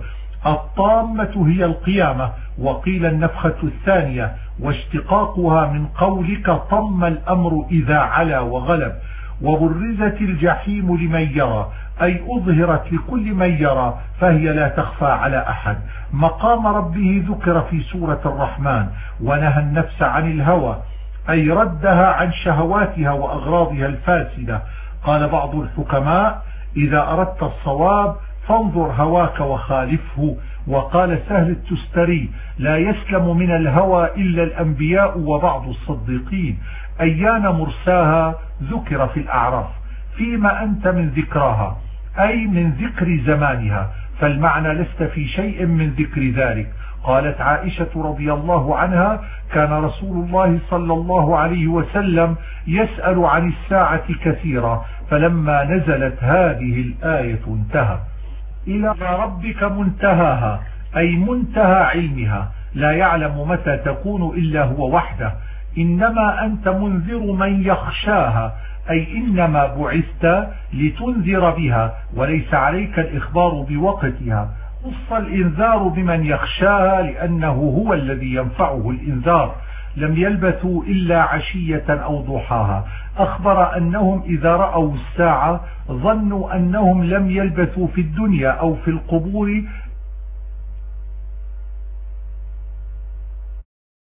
الطامة هي القيامة، وقيل النفخة الثانية، واشتقاقها من قولك طم الأمر إذا علا وغلب. وبرزت الجحيم لمن يرى أي أظهرت لكل من يرى، فهي لا تخفى على أحد. مقام ربه ذكر في سورة الرحمن: ونهى النفس عن الهوى أي ردها عن شهواتها وأغراضها الفاسدة. قال بعض الحكماء: إذا أردت الصواب فانظر هواك وخالفه. وقال سهل التستري: لا يسلم من الهوى إلا الأنبياء وبعض الصديقين. أيان مرساها ذكر في الأعراف. فيما أنت من ذكراها أي من ذكر زمانها، فالمعنى لست في شيء من ذكر ذلك. قالت عائشة رضي الله عنها: كان رسول الله صلى الله عليه وسلم يسأل عن الساعة كثيرا، فلما نزلت هذه الآية انتهى. إلى ربك منتهاها أي منتهى علمها، لا يعلم متى تكون إلا هو وحده. إنما أنت منذر من يخشاها أي إنما بعثت لتنذر بها، وليس عليك الإخبار بوقتها. خص الإنذار بمن يخشاها لأنه هو الذي ينفعه الإنذار. لم يلبثوا إلا عشية أو ضحاها. أخبر أنهم إذا رأوا الساعة ظنوا أنهم لم يلبثوا في الدنيا أو في القبور